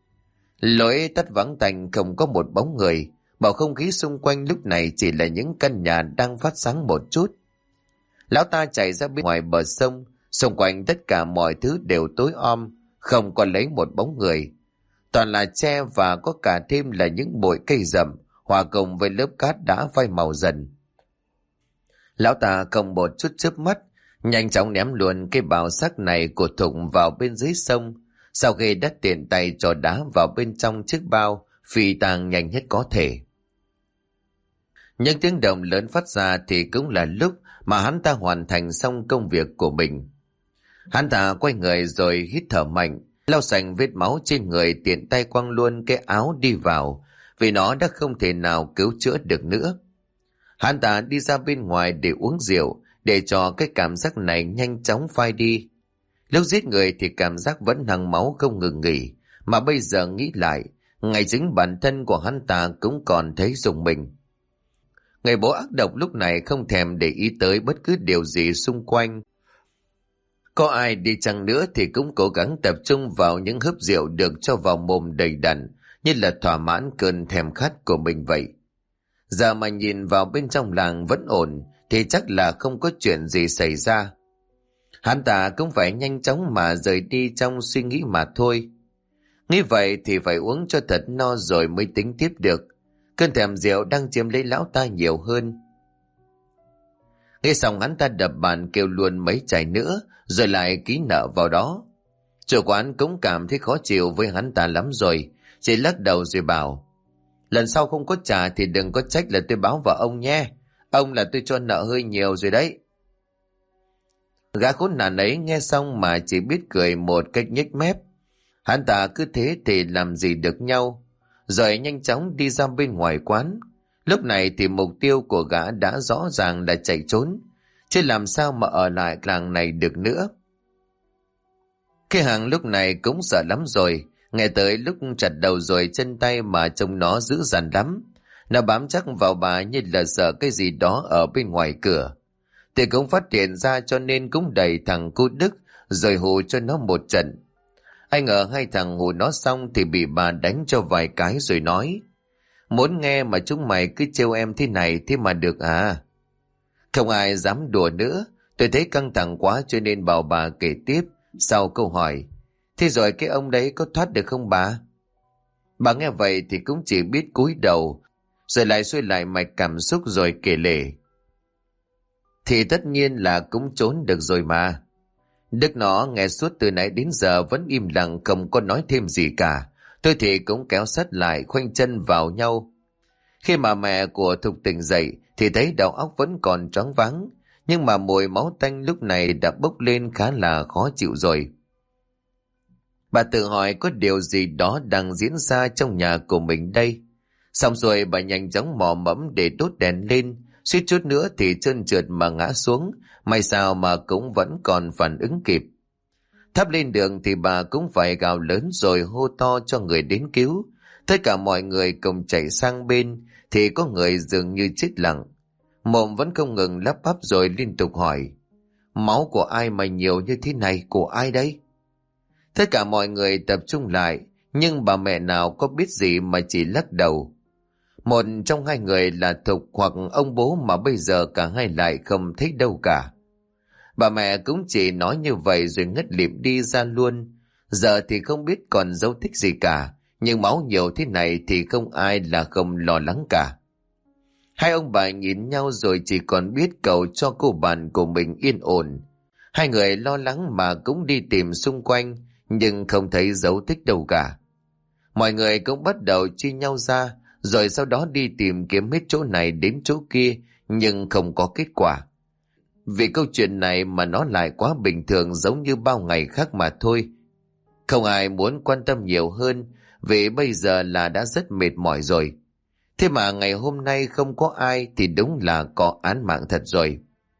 Lối tắt vắng tanh, không có một bóng người. Bầu không khí xung quanh lúc này chỉ là những căn nhà đang phát sáng một chút. Lão ta chạy ra bên ngoài bờ sông, xung quanh tất cả mọi thứ đều tối om, không còn lấy một bóng người. Toàn là tre và có cả thêm là những bụi cây rậm, hòa cùng với lớp cát đã phai màu dần. Lão ta không một chút chớp mắt, nhanh chóng ném luôn cái bào xác này của Thục vào bên dưới sông, sau khi đã tiện tay cho đá vào bên trong chiếc bao, phi tang nhanh nhất có thể. Những tiếng động lớn phát ra thì cũng là lúc mà hắn ta hoàn thành xong công việc của mình. Hắn ta quay người rồi hít thở mạnh, lau sạch vết máu trên người, tiện tay quăng luôn cái áo đi vào, vì nó đã không thể nào cứu chữa được nữa. Hắn ta đi ra bên ngoài để uống rượu, để cho cái cảm giác này nhanh chóng phai đi. Lúc giết người thì cảm giác vẫn hằng máu không ngừng nghỉ, mà bây giờ nghĩ lại, ngay chính bản thân của hắn ta cũng còn thấy rùng mình. Người bố ác độc lúc này không thèm để ý tới bất cứ điều gì xung quanh. Có ai đi chăng nữa thì cũng cố gắng tập trung vào những hớp rượu được cho vào mồm đầy đặn, như là thỏa mãn cơn thèm khát của mình vậy. Giờ mà nhìn vào bên trong làng vẫn ổn thì chắc là không có chuyện gì xảy ra. Hắn ta cũng phải nhanh chóng mà rời đi trong suy nghĩ mà thôi. Nghĩ vậy thì phải uống cho thật no rồi mới tính tiếp được. Cơn thèm rượu đang chiếm lấy lão ta nhiều hơn. Nghe xong hắn ta đập bàn kêu luôn mấy chai nữa, rồi lại ký nợ vào đó. Chủ quán cũng cảm thấy khó chịu với hắn ta lắm rồi, chỉ lắc đầu rồi bảo: lần sau không có trả thì đừng có trách là tôi báo vào ông nhé. Ông là tôi cho nợ hơi nhiều rồi đấy. Gã khốn nạn ấy nghe xong mà chỉ biết cười một cách nhếch mép. Hắn ta cứ thế thì làm gì được nhau. Rồi nhanh chóng đi ra bên ngoài quán. Lúc này thì mục tiêu của gã đã rõ ràng là chạy trốn, chứ làm sao mà ở lại làng này được nữa. Cái hàng lúc này cũng sợ lắm rồi, nghe tới lúc chặt đầu rồi chân tay mà trông nó dữ dằn lắm. Nó bám chắc vào bà như là sợ cái gì đó ở bên ngoài cửa. Thì cũng phát hiện ra cho nên cũng đẩy thằng cu Đức rồi hù cho nó một trận. Ai ngờ hai thằng hù nó xong thì bị bà đánh cho vài cái rồi nói: muốn nghe mà chúng mày cứ trêu em thế này thế mà được à? Không ai dám đùa nữa. Tôi thấy căng thẳng quá cho nên bảo bà kể tiếp. Sau câu hỏi: thế rồi cái ông đấy có thoát được không bà? Bà nghe vậy thì cũng chỉ biết cúi đầu, rồi lại xuôi lại mạch cảm xúc rồi kể lể. Thì tất nhiên là cũng trốn được rồi mà. Đức nó nghe suốt từ nãy đến giờ vẫn im lặng không có nói thêm gì cả. Tôi thì cũng kéo sát lại khoanh chân vào nhau. Khi mà mẹ của Thục tỉnh dậy thì thấy đầu óc vẫn còn choáng váng, nhưng mà mùi máu tanh lúc này đã bốc lên khá là khó chịu rồi. Bà tự hỏi có điều gì đó đang diễn ra trong nhà của mình đây. Xong rồi bà nhanh chóng mò mẫm để đốt đèn lên, suýt chút nữa thì trơn trượt mà ngã xuống, may sao mà cũng vẫn còn phản ứng kịp. Thắp lên đường thì bà cũng phải gào lớn rồi hô to cho người đến cứu. Tất cả mọi người cùng chạy sang bên thì có người dường như chết lặng. Mồm vẫn không ngừng lắp bắp rồi liên tục hỏi: máu của ai mà nhiều như thế này, của ai đấy? Tất cả mọi người tập trung lại, nhưng bà mẹ nào có biết gì mà chỉ lắc đầu. Một trong hai người là Thục hoặc ông bố mà bây giờ cả hai lại không thấy đâu cả. Bà mẹ cũng chỉ nói như vậy rồi ngất lịm đi ra luôn. Giờ thì không biết còn dấu tích gì cả, nhưng máu nhiều thế này thì không ai là không lo lắng cả. Hai ông bà nhìn nhau rồi chỉ còn biết cầu cho cô bạn của mình yên ổn. Hai người lo lắng mà cũng đi tìm xung quanh, nhưng không thấy dấu tích đâu cả. Mọi người cũng bắt đầu chia nhau ra, rồi sau đó đi tìm kiếm hết chỗ này đến chỗ kia, nhưng không có kết quả. Vì câu chuyện này mà nó lại quá bình thường giống như bao ngày khác mà thôi. Không ai muốn quan tâm nhiều hơn, vì bây giờ là đã rất mệt mỏi rồi. Thế mà ngày hôm nay không có ai thì đúng là có án mạng thật rồi.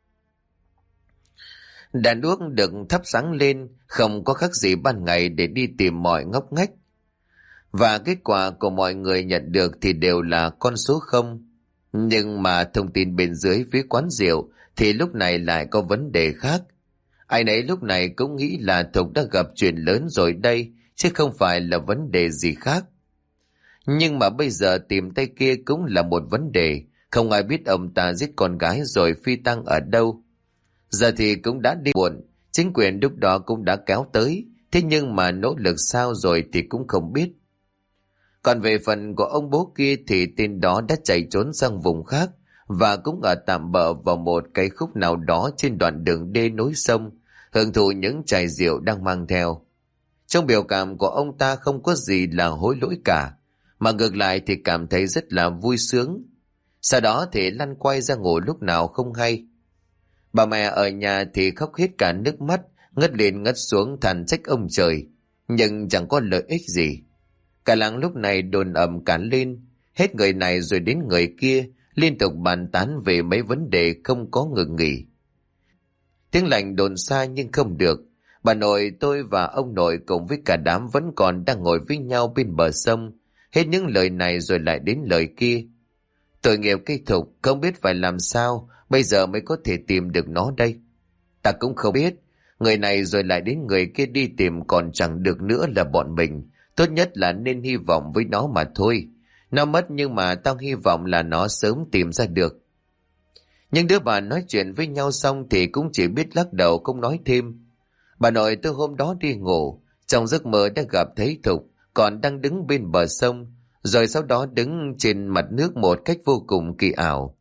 Đèn đuốc được thắp sáng lên, không có khác gì ban ngày để đi tìm mọi ngóc ngách. Và kết quả của mọi người nhận được thì đều là con số 0. Nhưng mà thông tin bên dưới phía quán rượu thì lúc này lại có vấn đề khác. Ai nấy lúc này cũng nghĩ là Thục đã gặp chuyện lớn rồi đây, chứ không phải là vấn đề gì khác. Nhưng mà bây giờ tìm tay kia cũng là một vấn đề, không ai biết ông ta giết con gái rồi phi tang ở đâu. Giờ thì cũng đã đi muộn, chính quyền lúc đó cũng đã kéo tới, thế nhưng mà nỗ lực sao rồi thì cũng không biết. Còn về phần của ông bố kia thì tên đó đã chạy trốn sang vùng khác và cũng ở tạm bợ vào một cái khúc nào đó trên đoạn đường đê nối sông, hưởng thụ những chai rượu đang mang theo. Trong biểu cảm của ông ta không có gì là hối lỗi cả, mà ngược lại thì cảm thấy rất là vui sướng. Sau đó thì lăn quay ra ngủ lúc nào không hay. Bà mẹ ở nhà thì khóc hết cả nước mắt, ngất lên ngất xuống than trách ông trời, nhưng chẳng có lợi ích gì. Cả làng lúc này đồn ầm cả lên, hết người này rồi đến người kia, liên tục bàn tán về mấy vấn đề không có ngừng nghỉ. Tiếng lành đồn xa nhưng không được, Bà nội tôi và ông nội cùng với cả đám vẫn còn đang ngồi với nhau bên bờ sông. Hết những lời này rồi lại đến lời kia. Tội nghiệp cây Thục, không biết phải làm sao bây giờ mới có thể tìm được nó đây. Ta cũng không biết, người này rồi lại đến người kia đi tìm còn chẳng được nữa là bọn mình. Tốt nhất là nên hy vọng với nó mà thôi. Nó mất nhưng mà tao hy vọng là nó sớm tìm ra được. Nhưng đứa bà nói chuyện với nhau xong thì cũng chỉ biết lắc đầu không nói thêm. Bà nội tôi hôm đó đi ngủ, trong giấc mơ đã gặp thấy Thục còn đang đứng bên bờ sông, rồi sau đó đứng trên mặt nước một cách vô cùng kỳ ảo.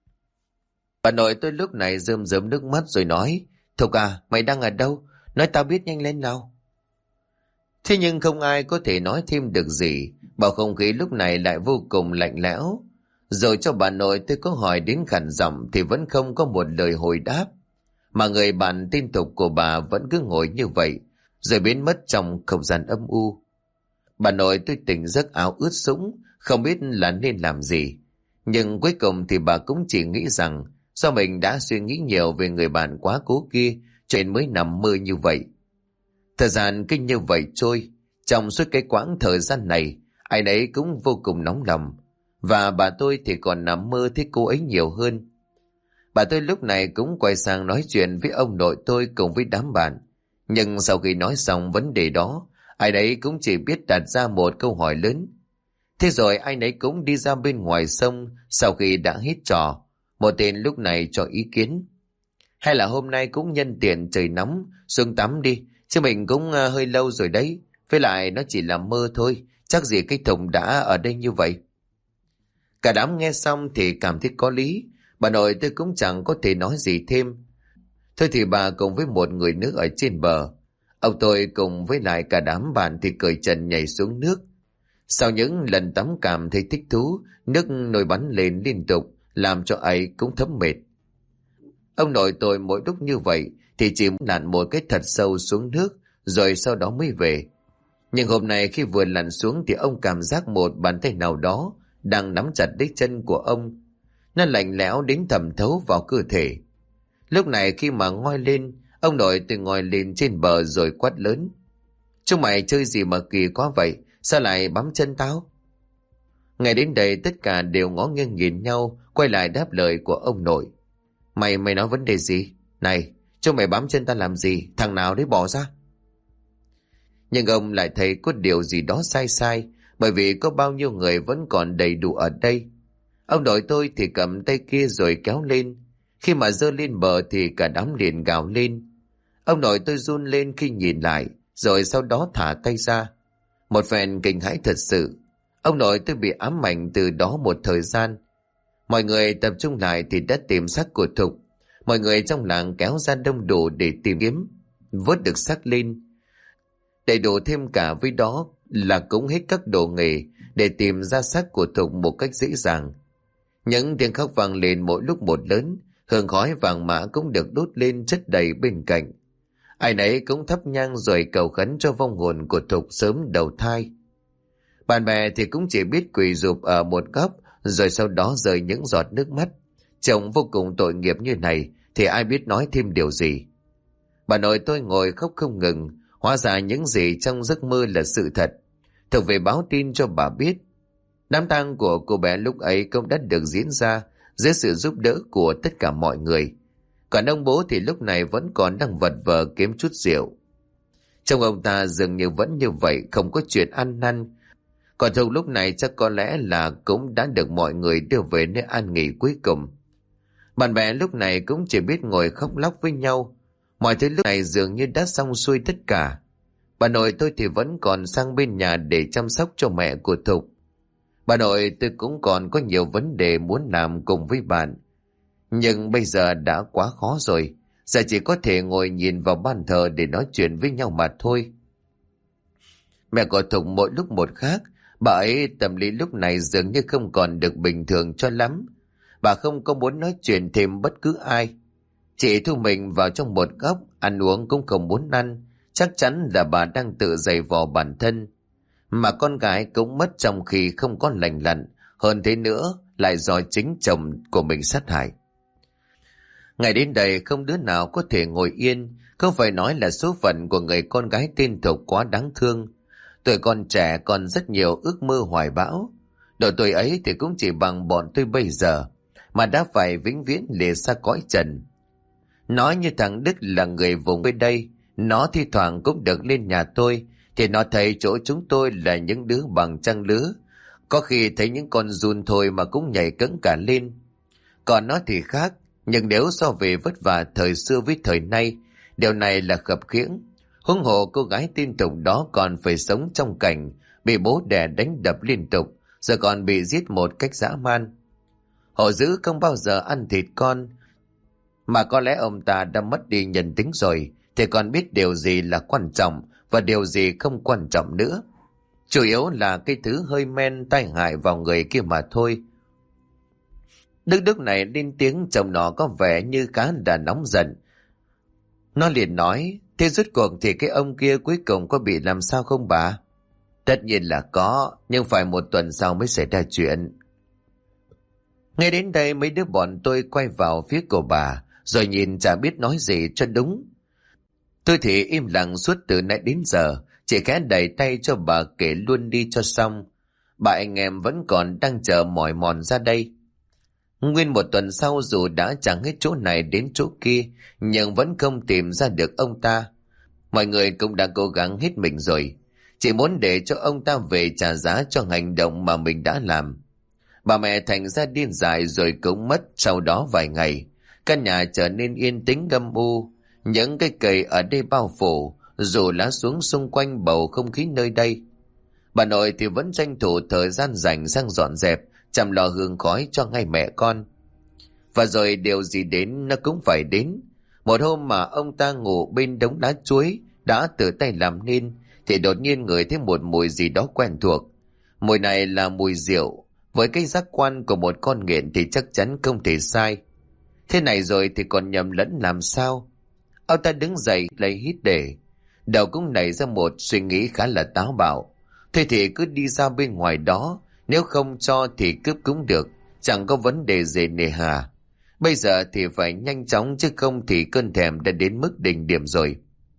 Bà nội tôi lúc này rơm rớm nước mắt rồi nói, Thục à, mày đang ở đâu? Nói tao biết nhanh lên nào. Thế nhưng không ai có thể nói thêm được gì, bầu không khí lúc này lại vô cùng lạnh lẽo. Rồi cho bà nội tôi có hỏi đến khản giọng thì vẫn không có một lời hồi đáp. Mà người bạn tin Thục của bà vẫn cứ ngồi như vậy, rồi biến mất trong không gian âm u. Bà nội tôi tỉnh giấc áo ướt sũng, không biết là nên làm gì. Nhưng cuối cùng thì bà cũng chỉ nghĩ rằng do mình đã suy nghĩ nhiều về người bạn quá cố kia cho nên mới nằm mơ như vậy. Thời gian kinh như vậy trôi, trong suốt cái quãng thời gian này, ai nấy cũng vô cùng nóng lòng. Và bà tôi thì còn nằm mơ thấy cô ấy nhiều hơn. Bà tôi lúc này cũng quay sang nói chuyện với ông nội tôi cùng với đám bạn. Nhưng sau khi nói xong vấn đề đó, ai nấy cũng chỉ biết đặt ra một câu hỏi lớn. Thế rồi ai nấy cũng đi ra bên ngoài sông sau khi đã hít trò. Một tên lúc này cho ý kiến. Hay là hôm nay cũng nhân tiện trời nóng, xuống tắm đi, chứ mình cũng hơi lâu rồi đấy. Với lại nó chỉ là mơ thôi, chắc gì cái Thùng đã ở đây như vậy. Cả đám nghe xong thì cảm thấy có lý. Bà nội tôi cũng chẳng có thể nói gì thêm. Thôi thì bà cùng với một người nữa ở trên bờ. Ông tôi cùng với lại cả đám bạn thì cởi trần nhảy xuống nước. Sau những lần tắm cảm thấy thích thú, nước nổi bắn lên liên tục, làm cho ấy cũng thấm mệt. Ông nội tôi mỗi lúc như vậy thì chỉ lặn một cái thật sâu xuống nước, rồi sau đó mới về. Nhưng hôm nay khi vừa lặn xuống thì ông cảm giác một bàn tay nào đó đang nắm chặt lấy chân của ông. Nó lạnh lẽo đến thẩm thấu vào cơ thể. Lúc này khi mà ngoi lên, ông nội tôi ngồi lên trên bờ rồi quát lớn. Chúng mày chơi gì mà kỳ quá vậy? Sao lại bám chân tao? Ngay đến đây tất cả đều ngó nghiêng nhìn nhau, quay lại đáp lời của ông nội. Mày nói vấn đề gì? Này, chúng mày bám chân ta làm gì? Thằng nào đấy bỏ ra? Nhưng ông lại thấy có điều gì đó sai sai, bởi vì có bao nhiêu người vẫn còn đầy đủ ở đây. Ông nội tôi thì cầm tay kia rồi kéo lên. Khi mà giơ lên bờ thì cả đám liền gào lên. Ông nội tôi run lên khi nhìn lại, rồi sau đó thả tay ra. Một phen kinh hãi thật sự. Ông nội tôi bị ám ảnh từ đó một thời gian. Mọi người tập trung lại thì đã tìm xác của Thục. Mọi người trong làng kéo ra đông đủ để tìm kiếm, vớt được xác lên. Đầy đủ thêm cả với đó là cũng hết các đồ nghề để tìm ra xác của Thục một cách dễ dàng. Những tiếng khóc vang lên mỗi lúc một lớn, hương khói vàng mã cũng được đốt lên chất đầy bên cạnh. Ai nấy cũng thắp nhang rồi cầu khấn cho vong hồn của Thục sớm đầu thai. Bạn bè thì cũng chỉ biết quỳ rụp ở một góc, rồi sau đó rơi những giọt nước mắt. Chồng vô cùng tội nghiệp như này thì ai biết nói thêm điều gì. Bà nội tôi ngồi khóc không ngừng, hóa ra những gì trong giấc mơ là sự thật. Thục về báo tin cho bà biết. Đám tang của cô bé lúc ấy cũng đã được diễn ra dưới sự giúp đỡ của tất cả mọi người. Còn ông bố thì lúc này vẫn còn đang vật vờ kiếm chút rượu. Trông ông ta dường như vẫn như vậy, không có chuyện ăn năn. Còn Thục lúc này chắc có lẽ là cũng đã được mọi người đưa về nơi an nghỉ cuối cùng. Bạn bè lúc này cũng chỉ biết ngồi khóc lóc với nhau. Mọi thứ lúc này dường như đã xong xuôi tất cả. Bà nội tôi thì vẫn còn sang bên nhà để chăm sóc cho mẹ của Thục. Bà nội tôi cũng còn có nhiều vấn đề muốn làm cùng với bạn. Nhưng bây giờ đã quá khó rồi. Giờ chỉ có thể ngồi nhìn vào bàn thờ để nói chuyện với nhau mà thôi. Mẹ của Thục mỗi lúc một khác. Bà ấy tâm lý lúc này dường như không còn được bình thường cho lắm. Bà không có muốn nói chuyện thêm bất cứ ai. Chị thu mình vào trong một góc, ăn uống cũng không muốn ăn. Chắc chắn là bà đang tự giày vò bản thân. Mà con gái cũng mất trong khi không có lành lặn. Hơn thế nữa lại do chính chồng của mình sát hại. Ngày đến đây không đứa nào có thể ngồi yên. Không phải nói là số phận của người con gái tên Thục quá đáng thương. Tuổi còn trẻ còn rất nhiều ước mơ hoài bão. Độ tuổi ấy thì cũng chỉ bằng bọn tôi bây giờ, mà đã phải vĩnh viễn lìa xa cõi trần. Nói như thằng Đức là người vùng bên đây, nó thi thoảng cũng được lên nhà tôi, thì nó thấy chỗ chúng tôi là những đứa bằng trang lứa. Có khi thấy những con giun thôi mà cũng nhảy cẫng cả lên. Còn nó thì khác, nhưng nếu so về vất vả thời xưa với thời nay, điều này là khập khiễng. Huống hồ cô gái tin Thục đó còn phải sống trong cảnh bị bố đẻ đánh đập liên tục, giờ còn bị giết một cách dã man. Họ dữ không bao giờ ăn thịt con, mà có lẽ ông ta đã mất đi nhân tính rồi, thì còn biết điều gì là quan trọng và điều gì không quan trọng nữa. Chủ yếu là cái thứ hơi men tai hại vào người kia mà thôi. Đức này lên tiếng, chồng nó có vẻ như khá là nóng giận. Nó liền nói, thế rốt cuộc thì cái ông kia cuối cùng có bị làm sao không bà? Tất nhiên là có, nhưng phải một tuần sau mới xảy ra chuyện. Ngay đến đây mấy đứa bọn tôi quay vào phía của bà, rồi nhìn chả biết nói gì cho đúng. Tôi thì im lặng suốt từ nãy đến giờ, chỉ khẽ đẩy tay cho bà kể luôn đi cho xong. Bà anh em vẫn còn đang chờ mỏi mòn ra đây. Nguyên một tuần sau, dù đã chẳng hết chỗ này đến chỗ kia, nhưng vẫn không tìm ra được ông ta. Mọi người cũng đã cố gắng hết mình rồi, chỉ muốn để cho ông ta về trả giá cho hành động mà mình đã làm. Bà mẹ thành ra điên dại rồi cũng mất. Sau đó vài ngày, căn nhà trở nên yên tĩnh âm u. Những cây cầy ở đây bao phủ, dù lá xuống xung quanh bầu không khí nơi đây. Bà nội thì vẫn tranh thủ thời gian rảnh sang dọn dẹp, chăm lo hương khói cho ngay mẹ con. Và rồi điều gì đến nó cũng phải đến. Một hôm mà ông ta ngủ bên đống lá chuối đã tự tay làm nên, thì đột nhiên ngửi thấy một mùi gì đó quen thuộc. Mùi này là mùi rượu. Với cái giác quan của một con nghiện thì chắc chắn không thể sai. Thế này rồi thì còn nhầm lẫn làm sao? Ông ta đứng dậy lấy hít để. Đầu cũng nảy ra một suy nghĩ khá là táo bạo. Thôi thì cứ đi ra bên ngoài đó, nếu không cho thì cướp cũng được, chẳng có vấn đề gì nề hà. Bây giờ thì phải nhanh chóng, chứ không thì cơn thèm đã đến mức đỉnh điểm rồi.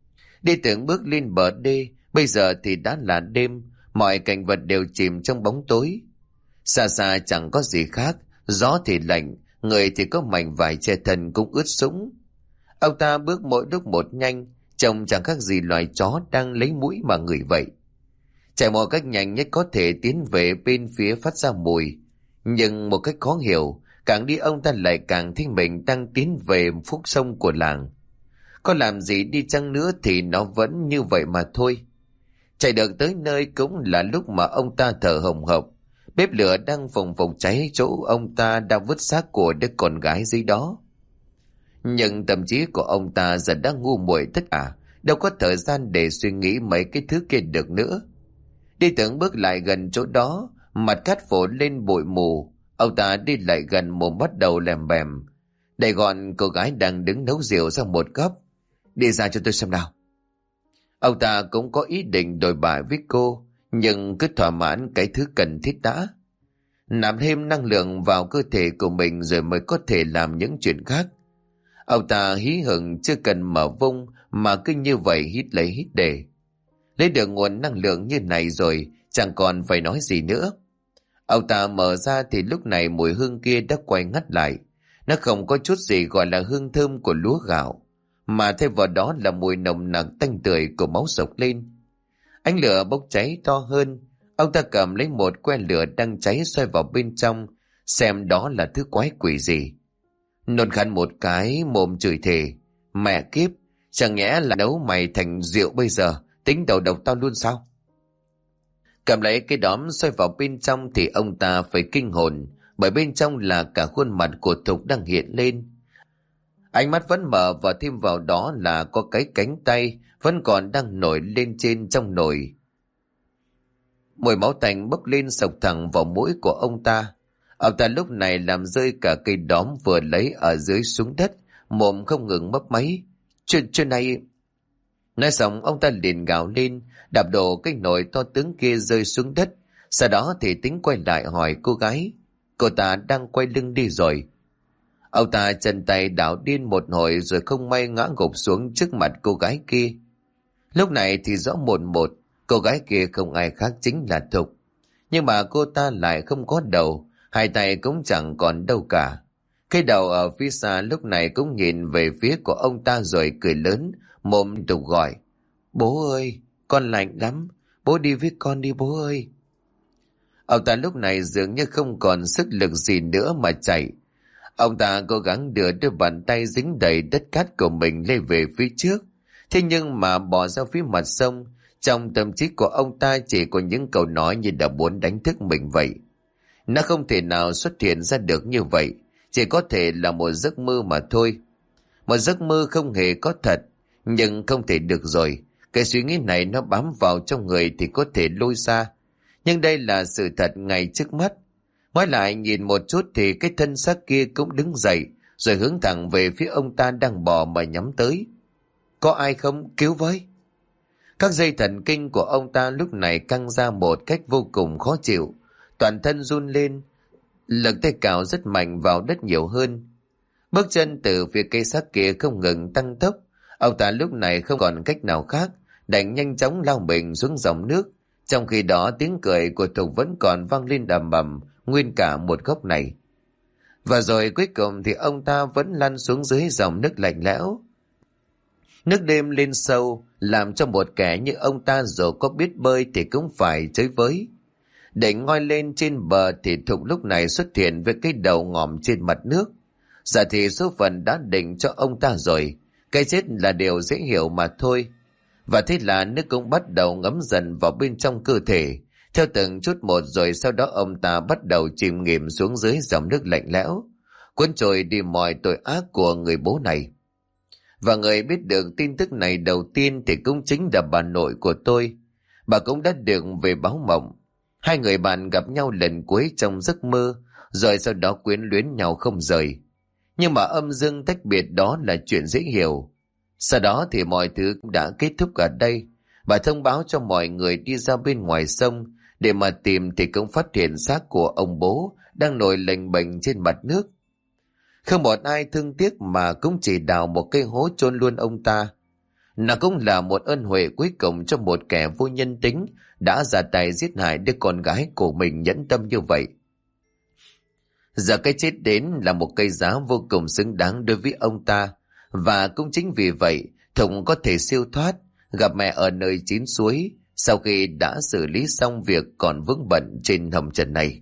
Đi từng bước lên bờ đê, bây giờ thì đã là đêm, mọi cảnh vật đều chìm trong bóng tối. Xa xa chẳng có gì khác, gió thì lạnh, người thì có mảnh vải che thân cũng ướt sũng. Ông ta bước mỗi lúc một nhanh, trông chẳng khác gì loài chó đang lấy mũi mà ngửi vậy. Chạy một cách nhanh nhất có thể tiến về bên phía phát ra mùi. Nhưng một cách khó hiểu, càng đi ông ta lại càng thấy mình đang tiến về khúc sông của làng. Có làm gì đi chăng nữa thì nó vẫn như vậy mà thôi. Chạy được tới nơi cũng là lúc mà ông ta thở hồng hộc. Bếp lửa đang phồng phồng cháy chỗ ông ta đang vứt xác của đứa con gái dưới đó. Nhưng tâm trí của ông ta giờ đã ngu muội tất cả, đâu có thời gian để suy nghĩ mấy cái thứ kia được nữa. Đi từng bước lại gần chỗ đó, mặt cát phủ lên bụi mù. Ông ta đi lại gần, mồm bắt đầu lèm bèm, đẩy gọn cô gái đang đứng nấu rượu sang một góc. Đi ra cho tôi xem nào. Ông ta cũng có ý định đồi bại với cô, nhưng cứ thỏa mãn cái thứ cần thiết đã. Nạp thêm năng lượng vào cơ thể của mình rồi mới có thể làm những chuyện khác. Ông ta hí hửng chưa cần mở vung, mà cứ như vậy hít lấy hít để. Lấy được nguồn năng lượng như này rồi, chẳng còn phải nói gì nữa. Ông ta mở ra thì lúc này mùi hương kia đã quay ngắt lại. Nó không có chút gì gọi là hương thơm của lúa gạo, mà thay vào đó là mùi nồng nặc tanh tưởi của máu sộc lên. Ánh lửa bốc cháy to hơn. Ông ta cầm lấy một que lửa đang cháy xoay vào bên trong, xem đó là thứ quái quỷ gì. Nôn khăn một cái, mồm chửi thề. Mẹ kiếp, chẳng nhẽ là nấu mày thành rượu bây giờ, tính đầu độc tao luôn sao? Cầm lấy cái đóm xoay vào bên trong thì ông ta phải kinh hồn, bởi bên trong là cả khuôn mặt của Thục đang hiện lên. Ánh mắt vẫn mở, và thêm vào đó là có cái cánh tay vẫn còn đang nổi lên trên trong nồi. Mùi máu tanh bốc lên sộc thẳng vào mũi của ông ta. Ông ta lúc này làm rơi cả cây đóm vừa lấy ở dưới xuống đất, mồm không ngừng mấp máy. Chuyện này... Nói xong ông ta liền gào lên, đạp đổ cái nồi to tướng kia rơi xuống đất. Sau đó thì tính quay lại hỏi cô gái. Cô ta đang quay lưng đi rồi. Ông ta chân tay đảo điên một hồi rồi không may ngã gục xuống trước mặt cô gái kia. Lúc này thì rõ mồn một, cô gái kia không ai khác chính là Thục. Nhưng mà cô ta lại không có đầu, hai tay cũng chẳng còn đâu cả. Cái đầu ở phía xa lúc này cũng nhìn về phía của ông ta rồi cười lớn, mồm tục gọi. Bố ơi, con lạnh lắm, bố đi với con đi bố ơi. Ông ta lúc này dường như không còn sức lực gì nữa mà chạy. Ông ta cố gắng đưa đôi bàn tay dính đầy đất cát của mình lên về phía trước. Thế nhưng mà bỏ ra phía mặt sông, trong tâm trí của ông ta chỉ có những câu nói như đã muốn đánh thức mình vậy. Nó không thể nào xuất hiện ra được như vậy, chỉ có thể là một giấc mơ mà thôi. Một giấc mơ không hề có thật, nhưng không thể được rồi. Cái suy nghĩ này nó bám vào trong người thì có thể lôi ra. Nhưng đây là sự thật ngay trước mắt. Ngoái lại nhìn một chút thì cái thân xác kia cũng đứng dậy, rồi hướng thẳng về phía ông ta đang bò mà nhắm tới. Có ai không? Cứu với! Các dây thần kinh của ông ta lúc này căng ra một cách vô cùng khó chịu. Toàn thân run lên, lực tay cào rất mạnh vào đất nhiều hơn. Bước chân từ phía cây xác kia không ngừng tăng tốc. Ông ta lúc này không còn cách nào khác, đành nhanh chóng lao mình xuống dòng nước. Trong khi đó tiếng cười của Thục vẫn còn vang lên đầm bầm nguyên cả một góc này. Và rồi cuối cùng thì ông ta vẫn lăn xuống dưới dòng nước lạnh lẽo. Nước đêm lên sâu, làm cho một kẻ như ông ta dù có biết bơi thì cũng phải chơi với. Để ngoi lên trên bờ thì Thục lúc này xuất hiện với cái đầu ngòm trên mặt nước. Giờ thì số phận đã định cho ông ta rồi, cái chết là điều dễ hiểu mà thôi. Và thế là nước cũng bắt đầu ngấm dần vào bên trong cơ thể, theo từng chút một, rồi sau đó ông ta bắt đầu chìm nghỉm xuống dưới dòng nước lạnh lẽo, cuốn trôi đi mọi tội ác của người bố này. Và người biết được tin tức này đầu tiên thì cũng chính là bà nội của tôi. Bà cũng đã được về báo mộng. Hai người bạn gặp nhau lần cuối trong giấc mơ, rồi sau đó quyến luyến nhau không rời. Nhưng mà âm dương tách biệt đó là chuyện dễ hiểu. Sau đó thì mọi thứ cũng đã kết thúc ở đây. Bà thông báo cho mọi người đi ra bên ngoài sông để mà tìm thì cũng phát hiện xác của ông bố đang nổi lềnh bềnh trên mặt nước. Không một ai thương tiếc mà cũng chỉ đào một cây hố chôn luôn ông ta. Nó cũng là một ân huệ cuối cùng cho một kẻ vô nhân tính đã ra tay giết hại đứa con gái của mình nhẫn tâm như vậy. Giờ cái chết đến là một cây giá vô cùng xứng đáng đối với ông ta. Và cũng chính vì vậy Thục có thể siêu thoát, gặp mẹ ở nơi chín suối sau khi đã xử lý xong việc còn vướng bận trên hầm trần này.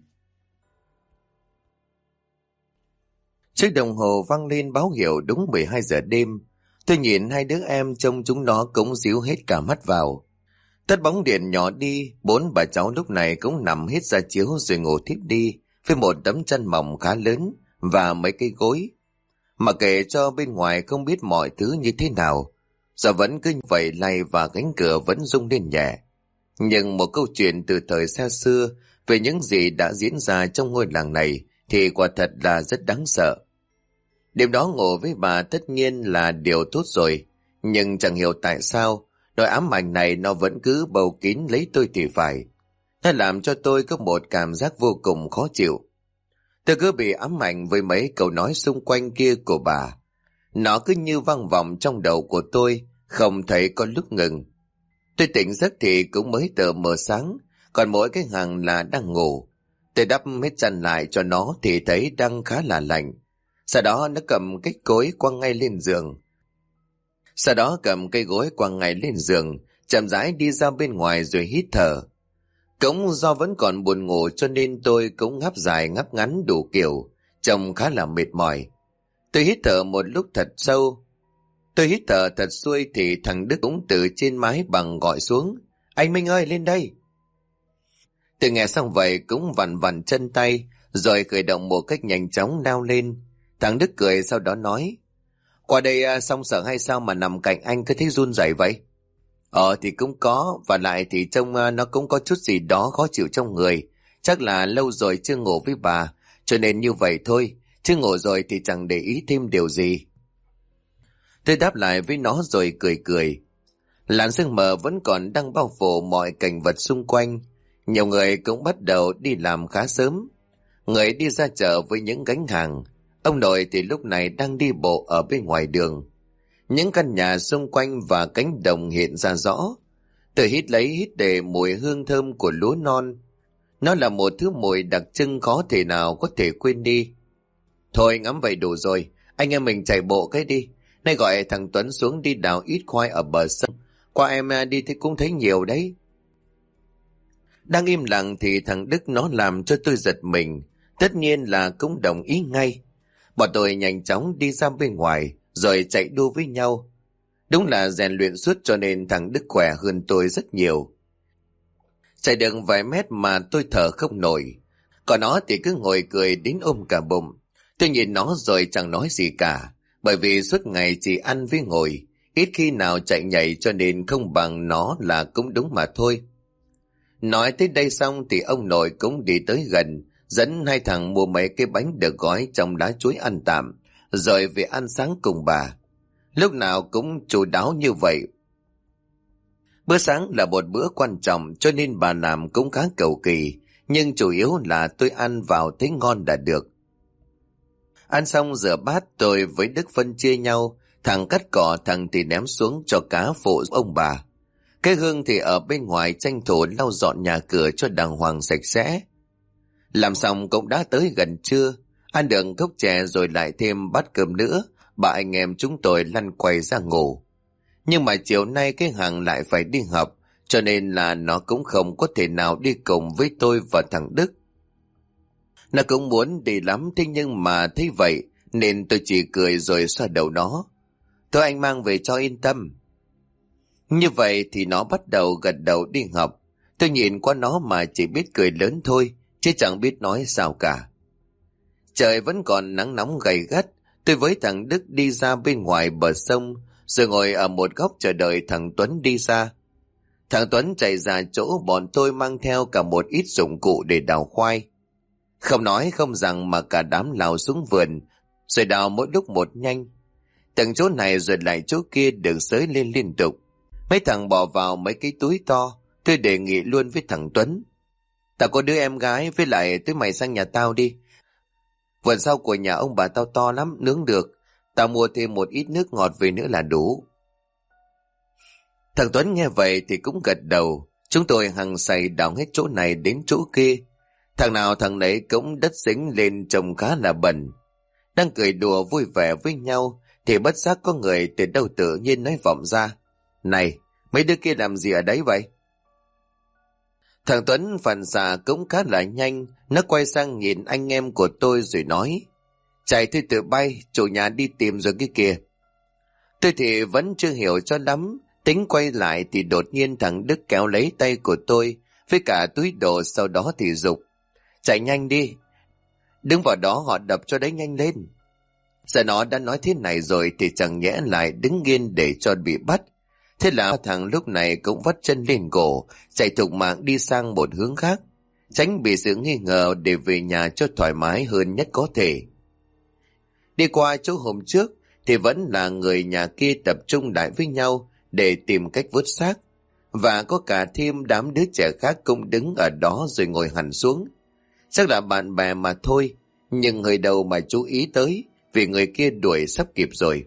Chiếc đồng hồ vang lên báo hiệu đúng 12 giờ đêm. Tôi nhìn hai đứa em trông chúng nó cũng díu hết cả mắt vào. Tắt bóng điện nhỏ đi, bốn bà cháu lúc này cũng nằm hết ra chiếu rồi ngủ thiếp đi với một tấm chăn mỏng khá lớn và mấy cái gối. Mà kể cho bên ngoài không biết mọi thứ như thế nào, giờ vẫn cứ như vậy lay và cánh cửa vẫn rung lên nhẹ. Nhưng một câu chuyện từ thời xa xưa về những gì đã diễn ra trong ngôi làng này thì quả thật là rất đáng sợ. Đêm đó ngủ với bà tất nhiên là điều tốt rồi, nhưng chẳng hiểu tại sao nỗi ám ảnh này nó vẫn cứ bầu kín lấy tôi thì phải. Nó làm cho tôi có một cảm giác vô cùng khó chịu. Tôi cứ bị ám ảnh với mấy câu nói xung quanh kia của bà. Nó cứ như vang vọng trong đầu của tôi, không thấy có lúc ngừng. Tôi tỉnh giấc thì cũng mới tờ mờ sáng, còn mỗi cái hàng là đang ngủ. Tôi đắp hết chăn lại cho nó thì thấy đang khá là lạnh. Sau đó nó cầm cái gối quăng ngay lên giường. Chậm rãi đi ra bên ngoài rồi hít thở. Cũng do vẫn còn buồn ngủ cho nên tôi cũng ngáp dài ngáp ngắn đủ kiểu, trông khá là mệt mỏi. Tôi hít thở một lúc thật sâu. Tôi hít thở thật xuôi thì thằng Đức cũng từ trên mái bằng gọi xuống. Anh Minh ơi, lên đây! Tôi nghe xong vậy cũng vặn vặn chân tay, rồi khởi động một cách nhanh chóng leo lên. Thằng Đức cười sau đó nói, qua đây xong sợ hay sao mà nằm cạnh anh cứ thấy run rẩy vậy? Thì cũng có, và lại thì trông nó cũng có chút gì đó khó chịu trong người. Chắc là lâu rồi chưa ngủ với bà, cho nên như vậy thôi, chứ ngủ rồi thì chẳng để ý thêm điều gì. Tôi đáp lại với nó rồi cười cười. Làn sương mờ vẫn còn đang bao phủ mọi cảnh vật xung quanh. Nhiều người cũng bắt đầu đi làm khá sớm. Người đi ra chợ với những gánh hàng. Ông nội thì lúc này đang đi bộ ở bên ngoài đường. Những căn nhà xung quanh và cánh đồng hiện ra rõ. Tôi hít lấy hít để mùi hương thơm của lúa non. Nó là một thứ mùi đặc trưng khó thể nào có thể quên đi. Thôi ngắm vậy đủ rồi, anh em mình chạy bộ cái đi. Nay gọi thằng Tuấn xuống đi đào ít khoai ở bờ sông. Qua em đi thì cũng thấy nhiều đấy. Đang im lặng thì thằng Đức nó làm cho tôi giật mình. Tất nhiên là cũng đồng ý ngay. Bọn tôi nhanh chóng đi ra bên ngoài rồi chạy đua với nhau. Đúng là rèn luyện suốt cho nên thằng Đức khỏe hơn tôi rất nhiều. Chạy được vài mét mà tôi thở không nổi. Còn nó thì cứ ngồi cười đến ôm cả bụng. Tôi nhìn nó rồi chẳng nói gì cả. Bởi vì suốt ngày chỉ ăn với ngồi. Ít khi nào chạy nhảy cho nên không bằng nó là cũng đúng mà thôi. Nói tới đây xong thì ông nội cũng đi tới gần. Dẫn hai thằng mua mấy cái bánh được gói trong lá chuối ăn tạm. Rồi về ăn sáng cùng bà. Lúc nào cũng chu đáo như vậy. Bữa sáng là một bữa quan trọng cho nên bà làm cũng khá cầu kỳ. Nhưng chủ yếu là tôi ăn vào thấy ngon đã được. Ăn xong rửa bát tôi với Đức phân chia nhau. Thằng cắt cỏ, thằng thì ném xuống cho cá phụ ông bà. Cái Hương thì ở bên ngoài tranh thủ lau dọn nhà cửa cho đàng hoàng sạch sẽ. Làm xong cũng đã tới gần trưa. Ăn được cốc chè rồi lại thêm bát cơm nữa. Bà anh em chúng tôi lăn quay ra ngủ. Nhưng mà chiều nay cái hàng lại phải đi học. Cho nên là nó cũng không có thể nào đi cùng với tôi và thằng Đức. Nó cũng muốn đi lắm, thế nhưng mà thấy vậy nên tôi chỉ cười rồi xoa đầu nó. Thôi anh mang về cho yên tâm. Như vậy thì nó bắt đầu gật đầu đi học. Tôi nhìn qua nó mà chỉ biết cười lớn thôi, chứ chẳng biết nói sao cả. Trời vẫn còn nắng nóng gay gắt. Tôi với thằng Đức đi ra bên ngoài bờ sông, rồi ngồi ở một góc chờ đợi thằng Tuấn đi ra. Thằng Tuấn chạy ra chỗ bọn tôi mang theo cả một ít dụng cụ để đào khoai. Không nói không rằng mà cả đám lao xuống vườn, rồi đào mỗi lúc một nhanh. Từng chỗ này rồi lại chỗ kia được xới lên liên tục. Mấy thằng bỏ vào mấy cái túi to. Tôi đề nghị luôn với thằng Tuấn. Tao có đứa em gái, với lại tụi mày sang nhà tao đi. Vườn sau của nhà ông bà tao to lắm, nướng được. Tao mua thêm một ít nước ngọt về nữa là đủ. Thằng Tuấn nghe vậy thì cũng gật đầu. Chúng tôi hăng say đào hết chỗ này đến chỗ kia. Thằng nào thằng nấy cũng đất dính lên trông khá là bẩn. Đang cười đùa vui vẻ với nhau thì bất giác có người từ đâu tự nhiên nói vọng ra. Này, mấy đứa kia làm gì ở đấy vậy? Thằng Tuấn phản xạ cũng khá là nhanh. Nó quay sang nhìn anh em của tôi rồi nói. Chạy thôi tự bay, chủ nhà đi tìm rồi cái kìa. Tôi thì vẫn chưa hiểu cho lắm. Tính quay lại thì đột nhiên thằng Đức kéo lấy tay của tôi với cả túi đồ, sau đó thì giục. Chạy nhanh đi. Đứng vào đó họ đập cho đấy nhanh lên. Giờ nó đã nói thế này rồi thì chẳng nhẽ lại đứng yên để cho bị bắt. Thế là thằng lúc này cũng vắt chân lên cổ, chạy thục mạng đi sang một hướng khác, tránh bị sự nghi ngờ để về nhà cho thoải mái hơn nhất có thể. Đi qua chỗ hôm trước thì vẫn là người nhà kia tập trung lại với nhau để tìm cách vớt xác. Và có cả thêm đám đứa trẻ khác cũng đứng ở đó rồi ngồi hẳn xuống. Chắc là bạn bè mà thôi, nhưng hơi đầu mà chú ý tới vì người kia đuổi sắp kịp rồi.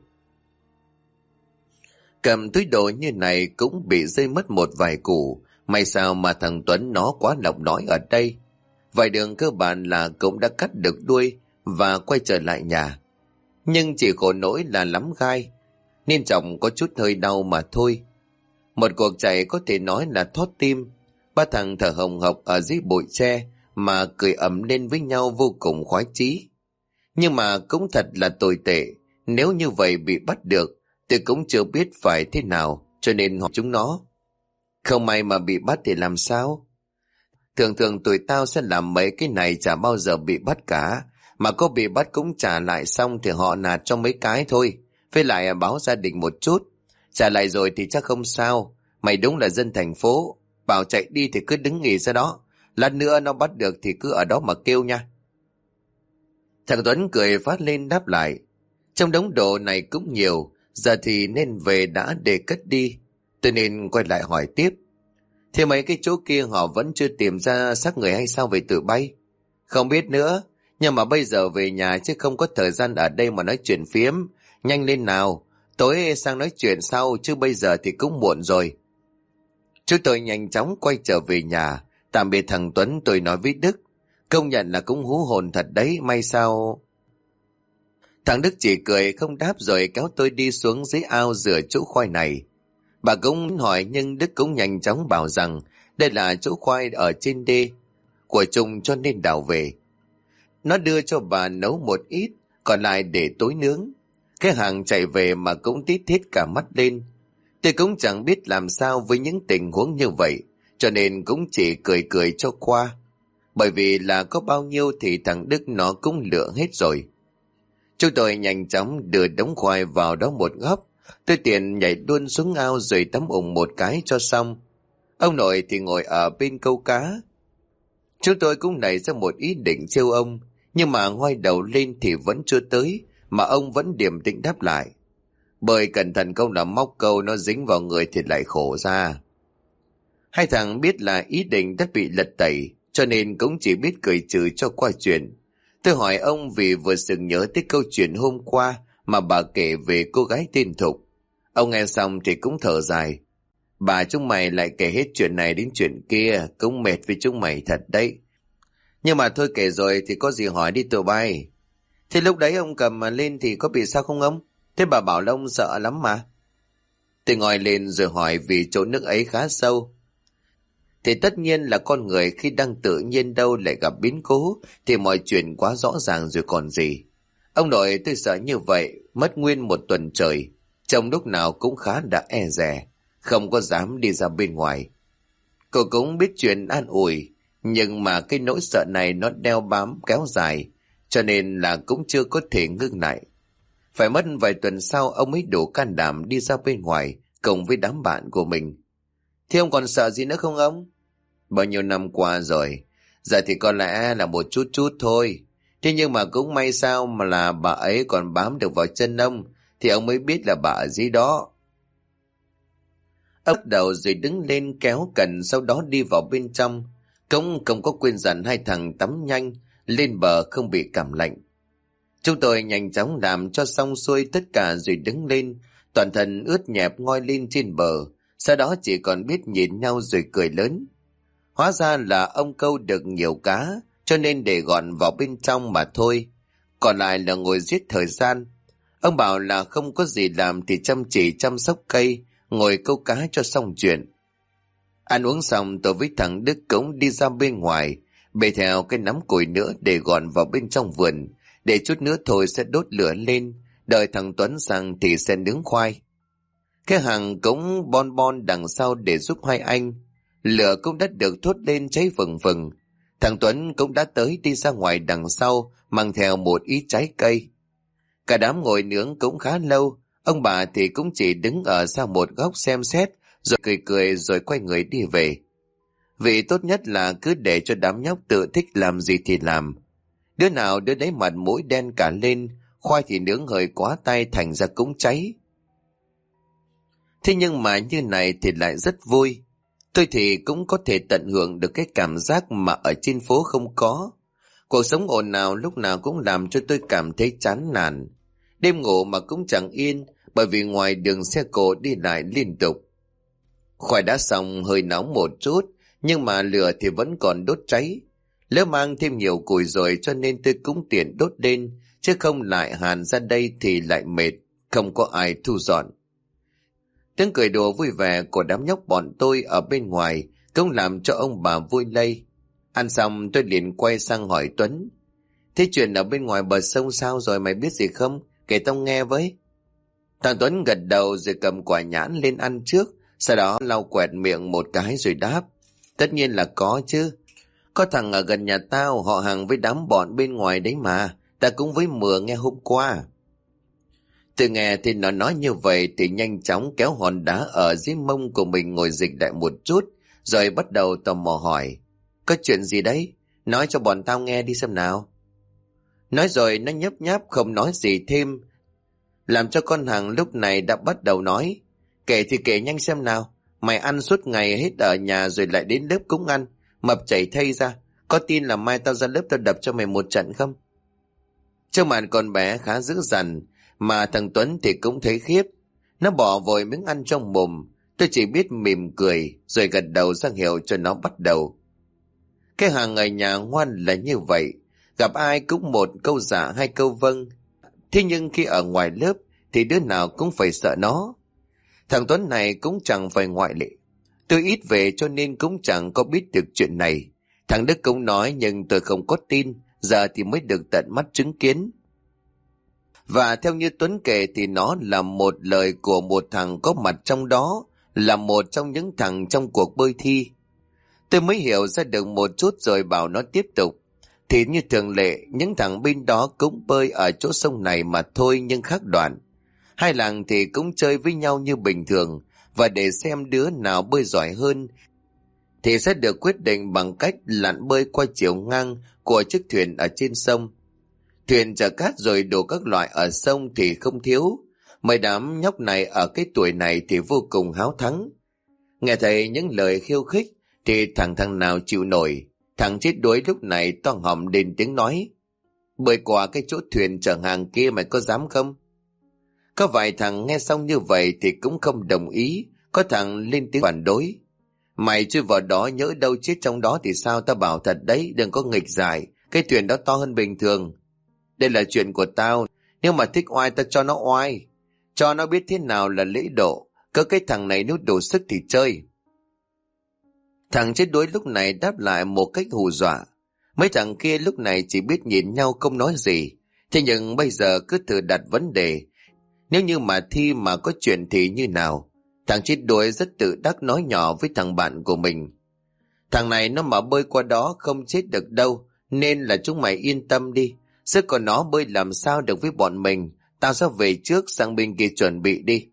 Cầm túi đồ như này cũng bị rơi mất một vài củ. May sao mà thằng Tuấn nó quá lọc nói ở đây. Vài đường cơ bản là cũng đã cắt được đuôi và quay trở lại nhà. Nhưng chỉ khổ nỗi là lắm gai, nên chồng có chút hơi đau mà thôi. Một cuộc chạy có thể nói là thót tim. Ba thằng thở hồng hộc ở dưới bụi tre mà cười ầm lên với nhau vô cùng khoái chí. Nhưng mà cũng thật là tồi tệ. Nếu như vậy bị bắt được, tôi cũng chưa biết phải thế nào, cho nên hỏi chúng nó. Không may mà bị bắt thì làm sao? Thường thường tụi tao sẽ làm mấy cái này chả bao giờ bị bắt cả. Mà có bị bắt cũng trả lại xong thì họ nạt cho mấy cái thôi. Với lại báo gia đình một chút. Trả lại rồi thì chắc không sao. Mày đúng là dân thành phố. Bảo chạy đi thì cứ đứng nghỉ ra đó. Lát nữa nó bắt được thì cứ ở đó mà kêu nha. Thằng Tuấn cười phát lên đáp lại. Trong đống đồ này cũng nhiều. Giờ thì nên về đã để cất đi. Tôi nên quay lại hỏi tiếp. Thế mấy cái chỗ kia họ vẫn chưa tìm ra xác người hay sao vậy tự bay? Không biết nữa. Nhưng mà bây giờ về nhà chứ không có thời gian ở đây mà nói chuyện phiếm. Nhanh lên nào, tối sang nói chuyện sau chứ bây giờ thì cũng muộn rồi. Chúng tôi nhanh chóng quay trở về nhà. Tạm biệt thằng Tuấn, tôi nói với Đức. Công nhận là cũng hú hồn thật đấy, may sao. Thằng Đức chỉ cười không đáp rồi kéo tôi đi xuống dưới ao rửa chỗ khoai này. Bà cũng hỏi nhưng Đức cũng nhanh chóng bảo rằng đây là chỗ khoai ở trên đê của Trung cho nên đào về. Nó đưa cho bà nấu một ít, còn lại để tối nướng. Cái hàng chạy về mà cũng tít hết cả mắt lên. Tôi cũng chẳng biết làm sao với những tình huống như vậy, cho nên cũng chỉ cười cười cho qua. Bởi vì là có bao nhiêu thì thằng Đức nó cũng lựa hết rồi. Chúng tôi nhanh chóng đưa đống khoai vào đó một góc. Tôi tiện nhảy luôn xuống ao rồi tắm ủng một cái cho xong. Ông nội thì ngồi ở bên câu cá. Chúng tôi cũng nảy ra một ý định trêu ông, nhưng mà ngoái đầu lên thì vẫn chưa tới, mà ông vẫn điềm tĩnh đáp lại. Bởi cẩn thận câu là móc câu nó dính vào người thì lại khổ ra. Hai thằng biết là ý định đã bị lật tẩy, cho nên cũng chỉ biết cười trừ cho qua chuyện. Tôi hỏi ông vì vừa sừng nhớ tới câu chuyện hôm qua mà bà kể về cô gái tên Thục. Ông nghe xong thì cũng thở dài. Bà chúng mày lại kể hết chuyện này đến chuyện kia, cũng mệt với chúng mày thật đấy. Nhưng mà thôi kể rồi thì có gì hỏi đi tụi bay. Thế lúc đấy ông cầm mà lên thì có bị sao không ông? Thế bà bảo là ông sợ lắm mà. Tôi ngồi lên rồi hỏi vì chỗ nước ấy khá sâu. Thì tất nhiên là con người khi đang tự nhiên đâu lại gặp biến cố thì mọi chuyện quá rõ ràng rồi còn gì. Ông nội tôi sợ như vậy, mất nguyên một tuần trời. Trong lúc nào cũng khá đã e dè, không có dám đi ra bên ngoài. Cô cũng biết chuyện an ủi, nhưng mà cái nỗi sợ này nó đeo bám kéo dài, cho nên là cũng chưa có thể ngưng lại. Phải mất vài tuần sau ông mới đủ can đảm đi ra bên ngoài cùng với đám bạn của mình. Thế ông còn sợ gì nữa không ông? Bao nhiêu năm qua rồi, giờ thì có lẽ là một chút chút thôi. Thế nhưng mà cũng may sao mà là bà ấy còn bám được vào chân ông, thì ông mới biết là bà ở dưới đó. Ông bắt đầu rồi đứng lên kéo cần, sau đó đi vào bên trong. Cũng không có quên dặn hai thằng tắm nhanh, lên bờ không bị cảm lạnh. Chúng tôi nhanh chóng làm cho xong xuôi tất cả rồi đứng lên, toàn thân ướt nhẹp ngoi lên trên bờ, sau đó chỉ còn biết nhìn nhau rồi cười lớn. Hóa ra là ông câu được nhiều cá, cho nên để gọn vào bên trong mà thôi. Còn lại là ngồi giết thời gian. Ông bảo là không có gì làm thì chăm chỉ chăm sóc cây, ngồi câu cá cho xong chuyện. Ăn uống xong tôi với thằng Đức cũng đi ra bên ngoài, bê theo cái nắm củi nữa để gọn vào bên trong vườn, để chút nữa thôi sẽ đốt lửa lên, đợi thằng Tuấn sang thì sẽ nướng khoai. Cái hàng cũng bon bon đằng sau để giúp hai anh. Lửa cũng đã được thốt lên cháy vừng vừng. Thằng Tuấn cũng đã tới đi ra ngoài đằng sau, mang theo một ít trái cây. Cả đám ngồi nướng cũng khá lâu, ông bà thì cũng chỉ đứng ở xa một góc xem xét, rồi cười cười rồi quay người đi về. Vì tốt nhất là cứ để cho đám nhóc tự thích làm gì thì làm. Đứa nào đứa đấy mặt mũi đen cả lên, khoai thì nướng hơi quá tay thành ra cũng cháy. Thế nhưng mà như này thì lại rất vui. Tôi thì cũng có thể tận hưởng được cái cảm giác mà ở trên phố không có. Cuộc sống ồn ào lúc nào cũng làm cho tôi cảm thấy chán nản. Đêm ngủ mà cũng chẳng yên, bởi vì ngoài đường xe cộ đi lại liên tục. Khoai đã xong hơi nóng một chút, nhưng mà lửa thì vẫn còn đốt cháy. Lỡ mang thêm nhiều củi rồi cho nên tôi cũng tiện đốt lên, chứ không lại hàn ra đây thì lại mệt, không có ai thu dọn. Tiếng cười đùa vui vẻ của đám nhóc bọn tôi ở bên ngoài cũng làm cho ông bà vui lây. Ăn xong tôi liền quay sang hỏi Tuấn. Thế chuyện ở bên ngoài bờ sông sao rồi, mày biết gì không? Kể tao nghe với. Thằng Tuấn gật đầu rồi cầm quả nhãn lên ăn trước, sau đó lau quẹt miệng một cái rồi đáp. Tất nhiên là có chứ. Có thằng ở gần nhà tao họ hàng với đám bọn bên ngoài đấy mà. Ta cũng với Mừa nghe hôm qua. Từ nghe thì nó nói như vậy thì nhanh chóng kéo hòn đá ở dưới mông của mình ngồi dịch lại một chút, rồi bắt đầu tò mò hỏi. Có chuyện gì đấy? Nói cho bọn tao nghe đi xem nào. Nói rồi nó nhấp nháp không nói gì thêm, làm cho con hàng lúc này đã bắt đầu nói. Kể thì kể nhanh xem nào. Mày ăn suốt ngày hết ở nhà rồi lại đến lớp cũng ăn, mập chảy thây ra. Có tin là mai tao ra lớp tao đập cho mày một trận không? Trông Mạn con bé khá dữ dằn, mà thằng Tuấn thì cũng thấy khiếp. Nó bỏ vội miếng ăn trong mồm, tôi chỉ biết mỉm cười rồi gật đầu ra hiệu cho nó bắt đầu. Cái hàng người nhà ngoan là như vậy, gặp ai cũng một câu dạ hai câu vâng. Thế nhưng khi ở ngoài lớp thì đứa nào cũng phải sợ nó. Thằng Tuấn này cũng chẳng phải ngoại lệ. Tôi ít về cho nên cũng chẳng có biết được chuyện này. Thằng Đức cũng nói nhưng tôi không có tin, giờ thì mới được tận mắt chứng kiến. Và theo như Tuấn kể thì nó là một lời của một thằng có mặt trong đó, là một trong những thằng trong cuộc bơi thi. Tôi mới hiểu ra được một chút rồi bảo nó tiếp tục. Thì như thường lệ, những thằng bên đó cũng bơi ở chỗ sông này mà thôi nhưng khác đoạn. Hai làng thì cũng chơi với nhau như bình thường, và để xem đứa nào bơi giỏi hơn thì sẽ được quyết định bằng cách lặn bơi qua chiều ngang của chiếc thuyền ở trên sông. Thuyền chở cát rồi đổ các loại ở sông thì không thiếu. Mấy đám nhóc này ở cái tuổi này thì vô cùng háo thắng. Nghe thấy những lời khiêu khích thì thằng nào chịu nổi. Thằng chết đuối lúc này toang họng lên tiếng nói: bơi qua cái chỗ thuyền chở hàng kia mày có dám không? Có vài thằng nghe xong như vậy thì cũng không đồng ý. Có thằng lên tiếng phản đối: mày chui vào đó nhỡ đâu chết trong đó thì sao? Ta bảo thật đấy, đừng có nghịch giải. Cái thuyền đó to hơn bình thường. Đây là chuyện của tao. Nếu mà thích oai ta cho nó oai, cho nó biết thế nào là lễ độ. Cỡ cái thằng này nếu đủ sức thì chơi. Thằng chết đuối lúc này đáp lại một cách hù dọa. Mấy thằng kia lúc này chỉ biết nhìn nhau không nói gì. Thế nhưng bây giờ cứ thử đặt vấn đề: nếu như mà thi mà có chuyện thì như nào? Thằng chết đuối rất tự đắc nói nhỏ với thằng bạn của mình: thằng này nó mà bơi qua đó không chết được đâu, nên là chúng mày yên tâm đi. Sức của nó bơi làm sao được với bọn mình. Tao sẽ về trước sang bên kia chuẩn bị đi.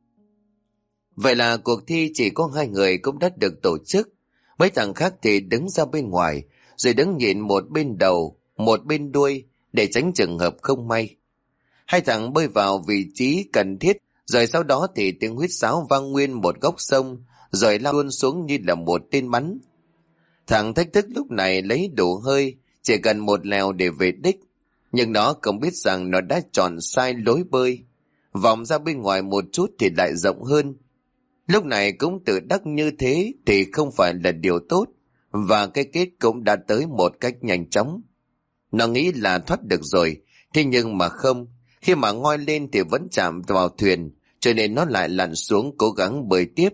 Vậy là cuộc thi chỉ có 2 người cũng đã được tổ chức. Mấy thằng khác thì đứng ra bên ngoài, rồi đứng nhìn một bên đầu, một bên đuôi để tránh trường hợp không may. 2 thằng bơi vào vị trí cần thiết, rồi sau đó thì tiếng huýt sáo vang nguyên một góc sông, rồi lao luôn xuống như là một tên bắn. Thằng thách thức lúc này lấy đủ hơi, chỉ cần một lèo để về đích. Nhưng nó không biết rằng nó đã chọn sai lối bơi. Vòng ra bên ngoài một chút thì lại rộng hơn. Lúc này cũng tự đắc như thế thì không phải là điều tốt, và cái kết cũng đã tới một cách nhanh chóng. Nó nghĩ là thoát được rồi, thế nhưng mà không. Khi mà ngoi lên thì vẫn chạm vào thuyền, cho nên nó lại lặn xuống cố gắng bơi tiếp.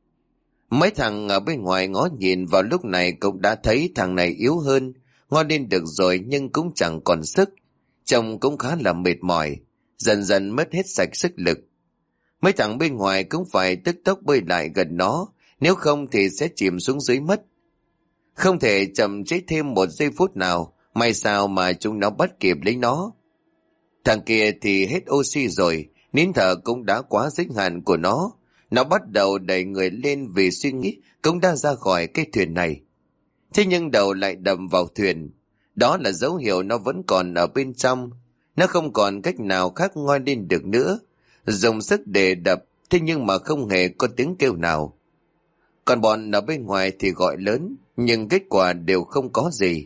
Mấy thằng ở bên ngoài ngó nhìn vào lúc này cũng đã thấy thằng này yếu hơn, ngoi lên được rồi nhưng cũng chẳng còn sức. Trông cũng khá là mệt mỏi, dần dần mất hết sạch sức lực. Mấy thằng bên ngoài cũng phải tức tốc bơi lại gần nó, nếu không thì sẽ chìm xuống dưới mất. Không thể chậm trễ thêm một giây phút nào, may sao mà chúng nó bắt kịp lấy nó. Thằng kia thì hết oxy rồi, nín thở cũng đã quá giới hạn của nó. Nó bắt đầu đẩy người lên vì suy nghĩ cũng đã ra khỏi cái thuyền này. Thế nhưng đầu lại đầm vào thuyền. Đó là dấu hiệu nó vẫn còn ở bên trong. Nó không còn cách nào khác ngoi lên được nữa. Dùng sức để đập, thế nhưng mà không hề có tiếng kêu nào. Còn bọn ở bên ngoài thì gọi lớn, nhưng kết quả đều không có gì.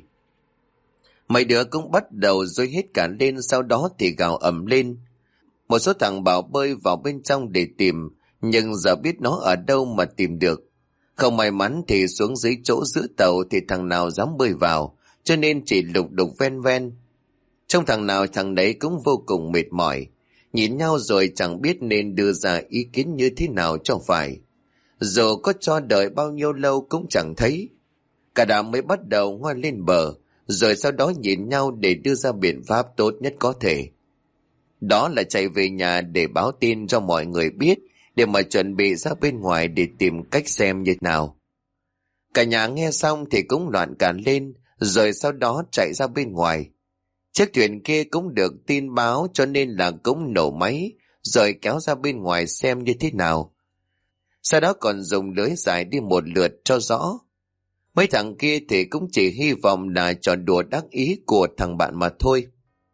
Mấy đứa cũng bắt đầu dối hết cả lên, sau đó thì gào ầm lên. Một số thằng bảo bơi vào bên trong để tìm, nhưng giờ biết nó ở đâu mà tìm được. Không may mắn thì xuống dưới chỗ giữa tàu thì thằng nào dám bơi vào, cho nên chỉ lục đục ven ven. Trong thằng nào thằng đấy cũng vô cùng mệt mỏi, nhìn nhau rồi chẳng biết nên đưa ra ý kiến như thế nào cho phải. Dù có cho đợi bao nhiêu lâu cũng chẳng thấy. Cả đám mới bắt đầu ngoan lên bờ, rồi sau đó nhìn nhau để đưa ra biện pháp tốt nhất có thể. Đó là chạy về nhà để báo tin cho mọi người biết, để mà chuẩn bị ra bên ngoài để tìm cách xem như nào. Cả nhà nghe xong thì cũng loạn cả lên, rồi sau đó chạy ra bên ngoài. Chiếc thuyền kia cũng được tin báo cho nên là cũng nổ máy, rồi kéo ra bên ngoài xem như thế nào. Sau đó còn dùng lưới dài đi một lượt cho rõ. Mấy thằng kia thì cũng chỉ hy vọng là trò đùa đắc ý của thằng bạn mà thôi.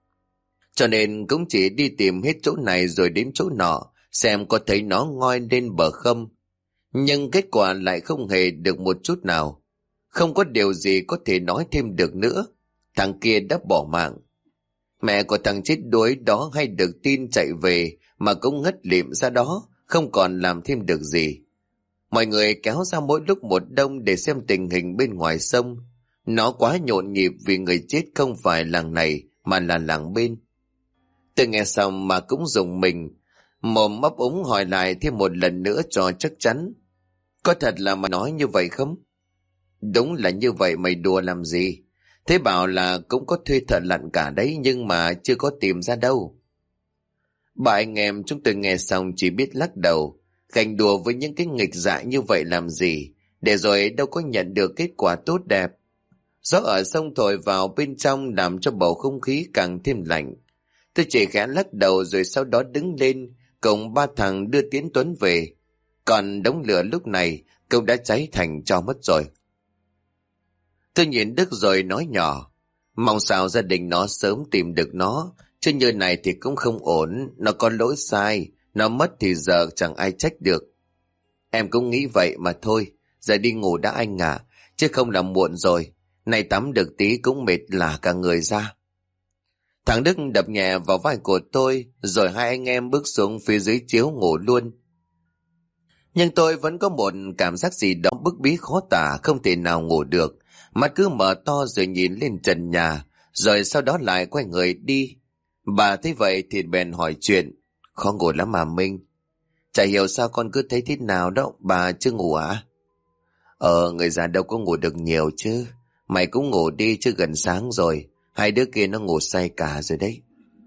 Cho nên cũng chỉ đi tìm hết chỗ này rồi đến chỗ nọ, xem có thấy nó ngoi lên bờ không. Nhưng kết quả lại không hề được một chút nào. Không có điều gì có thể nói thêm được nữa. Thằng kia đã bỏ mạng. Mẹ của thằng chết đuối đó hay được tin chạy về mà cũng ngất lịm ra đó, không còn làm thêm được gì. Mọi người kéo ra mỗi lúc một đông để xem tình hình bên ngoài sông. Nó quá nhộn nhịp vì người chết không phải làng này mà là làng bên. Tôi nghe xong mà cũng rùng mình, mồm ấp úng hỏi lại thêm một lần nữa cho chắc chắn. Có thật là mà nói như vậy không? Đúng là như vậy, mày đùa làm gì? Thế bảo là cũng có thuê thợ lặn cả đấy nhưng mà chưa có tìm ra đâu. Bà anh em chúng tôi nghe xong chỉ biết lắc đầu. Ganh đùa với những cái nghịch dại như vậy làm gì, để rồi đâu có nhận được kết quả tốt đẹp. Gió ở sông thổi vào bên trong làm cho bầu không khí càng thêm lạnh. Tôi chỉ khẽ lắc đầu rồi sau đó đứng lên cùng ba thằng đưa Tiến Tuấn về. Còn đống lửa lúc này cũng đã cháy thành tro mất rồi. Tôi nhìn Đức rồi nói nhỏ, mong sao gia đình nó sớm tìm được nó, chứ như này thì cũng không ổn, nó có lỗi sai, nó mất thì giờ chẳng ai trách được. Em cũng nghĩ vậy mà thôi, giờ đi ngủ đã anh à, chứ không là muộn rồi, nay tắm được tí cũng mệt lả cả người ra. Thằng Đức đập nhẹ vào vai của tôi, rồi hai anh em bước xuống phía dưới chiếu ngủ luôn. Nhưng tôi vẫn có một cảm giác gì đó bức bí khó tả, không thể nào ngủ được. Mắt cứ mở to rồi nhìn lên trần nhà, rồi sau đó lại quay người đi. Bà thấy vậy thì bèn hỏi chuyện. Khó ngủ lắm mà Minh. Chả hiểu sao con cứ thấy thế nào đó, bà chưa ngủ à? Người già đâu có ngủ được nhiều chứ. Mày cũng ngủ đi chứ gần sáng rồi. Hai đứa kia nó ngủ say cả rồi đấy.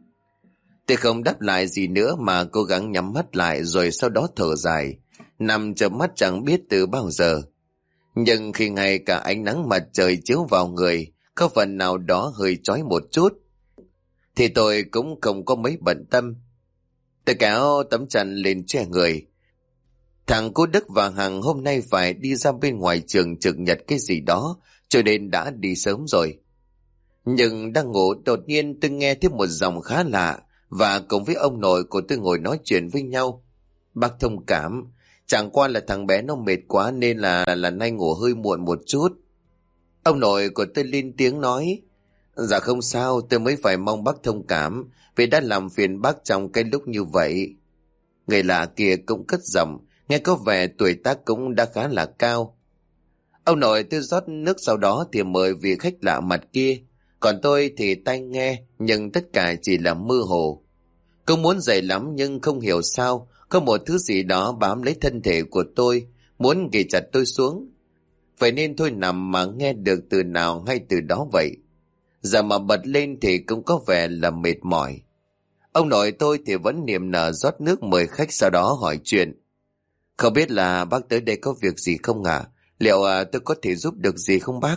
Tôi không đáp lại gì nữa mà cố gắng nhắm mắt lại rồi sau đó thở dài. Nằm chợp mắt chẳng biết từ bao giờ. Nhưng khi ngay cả ánh nắng mặt trời chiếu vào người có phần nào đó hơi chói một chút, thì tôi cũng không có mấy bận tâm. Tôi kéo tấm chăn lên che người. Thằng cô Đức và Hằng hôm nay phải đi ra bên ngoài trường trực nhật cái gì đó, cho nên đã đi sớm rồi. Nhưng đang ngủ đột nhiên tôi nghe thấy một giọng khá lạ, và cùng với ông nội của tôi ngồi nói chuyện với nhau. Bác thông cảm, chẳng qua là thằng bé nó mệt quá nên là nay ngủ hơi muộn một chút. Ông nội của tôi lên tiếng nói, dạ không sao, tôi mới phải mong bác thông cảm vì đã làm phiền bác trong cái lúc như vậy. Người lạ kia cũng cất giọng, nghe có vẻ tuổi tác cũng đã khá là cao. Ông nội tôi rót nước sau đó thì mời vị khách lạ mặt kia, còn tôi thì tai nghe nhưng tất cả chỉ là mơ hồ. Cũng muốn dậy lắm nhưng không hiểu sao có một thứ gì đó bám lấy thân thể của tôi, muốn ghì chặt tôi xuống. Vậy nên tôi nằm mà nghe được từ nào hay từ đó vậy. Giờ mà bật lên thì cũng có vẻ là mệt mỏi. Ông nội tôi thì vẫn niềm nở rót nước mời khách, sau đó hỏi chuyện. Không biết là bác tới đây có việc gì không ạ? Liệu tôi có thể giúp được gì không bác?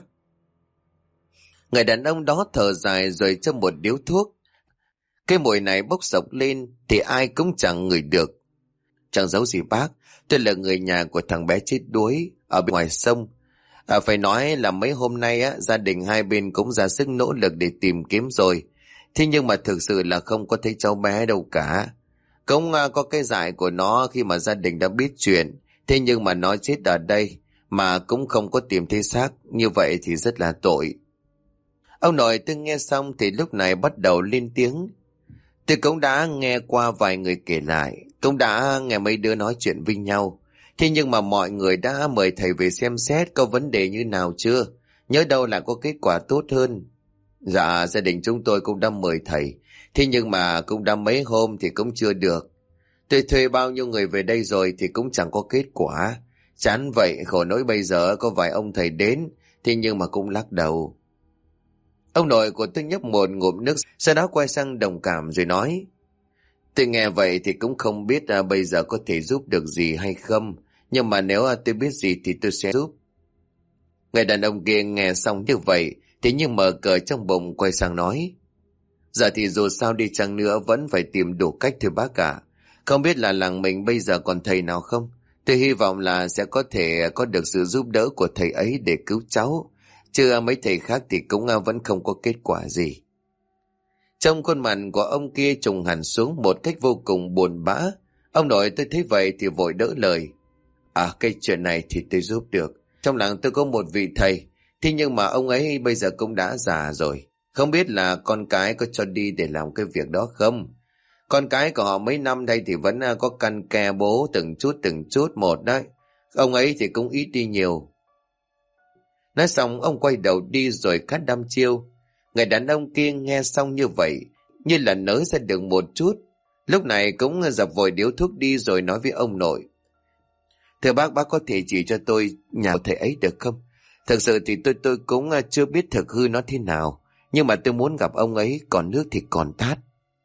Người đàn ông đó thở dài rồi châm một điếu thuốc. Cái mùi này bốc sộc lên thì ai cũng chẳng ngửi được. Chẳng giấu gì bác, tôi là người nhà của thằng bé chết đuối ở bên ngoài sông. Phải nói là mấy hôm nay gia đình hai bên cũng ra sức nỗ lực để tìm kiếm rồi. Thế nhưng mà thực sự là không có thấy cháu bé đâu cả. Cũng có cái dại của nó khi mà gia đình đã biết chuyện. Thế nhưng mà nó chết ở đây mà cũng không có tìm thấy xác. Như vậy thì rất là tội. Ông nội tôi nghe xong thì lúc này bắt đầu lên tiếng. Tôi cũng đã nghe qua vài người kể lại, cũng đã nghe mấy đứa nói chuyện với nhau. Thế nhưng mà mọi người đã mời thầy về xem xét có vấn đề như nào chưa? Nhớ đâu là có kết quả tốt hơn. Dạ, gia đình chúng tôi cũng đã mời thầy. Thế nhưng mà cũng đã mấy hôm thì cũng chưa được. Tôi thuê bao nhiêu người về đây rồi thì cũng chẳng có kết quả. Chán vậy, khổ nỗi bây giờ có vài ông thầy đến, thế nhưng mà cũng lắc đầu. Ông nội của tôi nhấp một ngụm nước, sau đó quay sang đồng cảm rồi nói. Tôi nghe vậy thì cũng không biết bây giờ có thể giúp được gì hay không. Nhưng mà nếu tôi biết gì thì tôi sẽ giúp. Người đàn ông kia nghe xong như vậy thì như mở cờ trong bụng, quay sang nói. Giờ thì dù sao đi chăng nữa vẫn phải tìm đủ cách thôi bác cả. Không biết là làng mình bây giờ còn thầy nào không? Tôi hy vọng là sẽ có thể có được sự giúp đỡ của thầy ấy để cứu cháu. Chứ mấy thầy khác thì cũng vẫn không có kết quả gì. Trong khuôn mặt của ông kia trùng hẳn xuống một cách vô cùng buồn bã. Ông nội tôi thấy vậy thì vội đỡ lời. Cái chuyện này thì tôi giúp được. Trong làng tôi có một vị thầy. Thế nhưng mà ông ấy bây giờ cũng đã già rồi. Không biết là con cái có cho đi để làm cái việc đó không? Con cái của họ mấy năm đây thì vẫn có căn ke bố từng chút một đấy. Ông ấy thì cũng ít đi nhiều. Nói xong ông quay đầu đi rồi cắt đăm chiêu. Người đàn ông kia nghe xong như vậy, như là nới ra được một chút. Lúc này cũng dập vội điếu thuốc đi rồi nói với ông nội. Thưa bác có thể chỉ cho tôi nhà thầy ấy được không? Thực sự thì tôi cũng chưa biết thực hư nó thế nào. Nhưng mà tôi muốn gặp ông ấy, còn nước thì còn tát.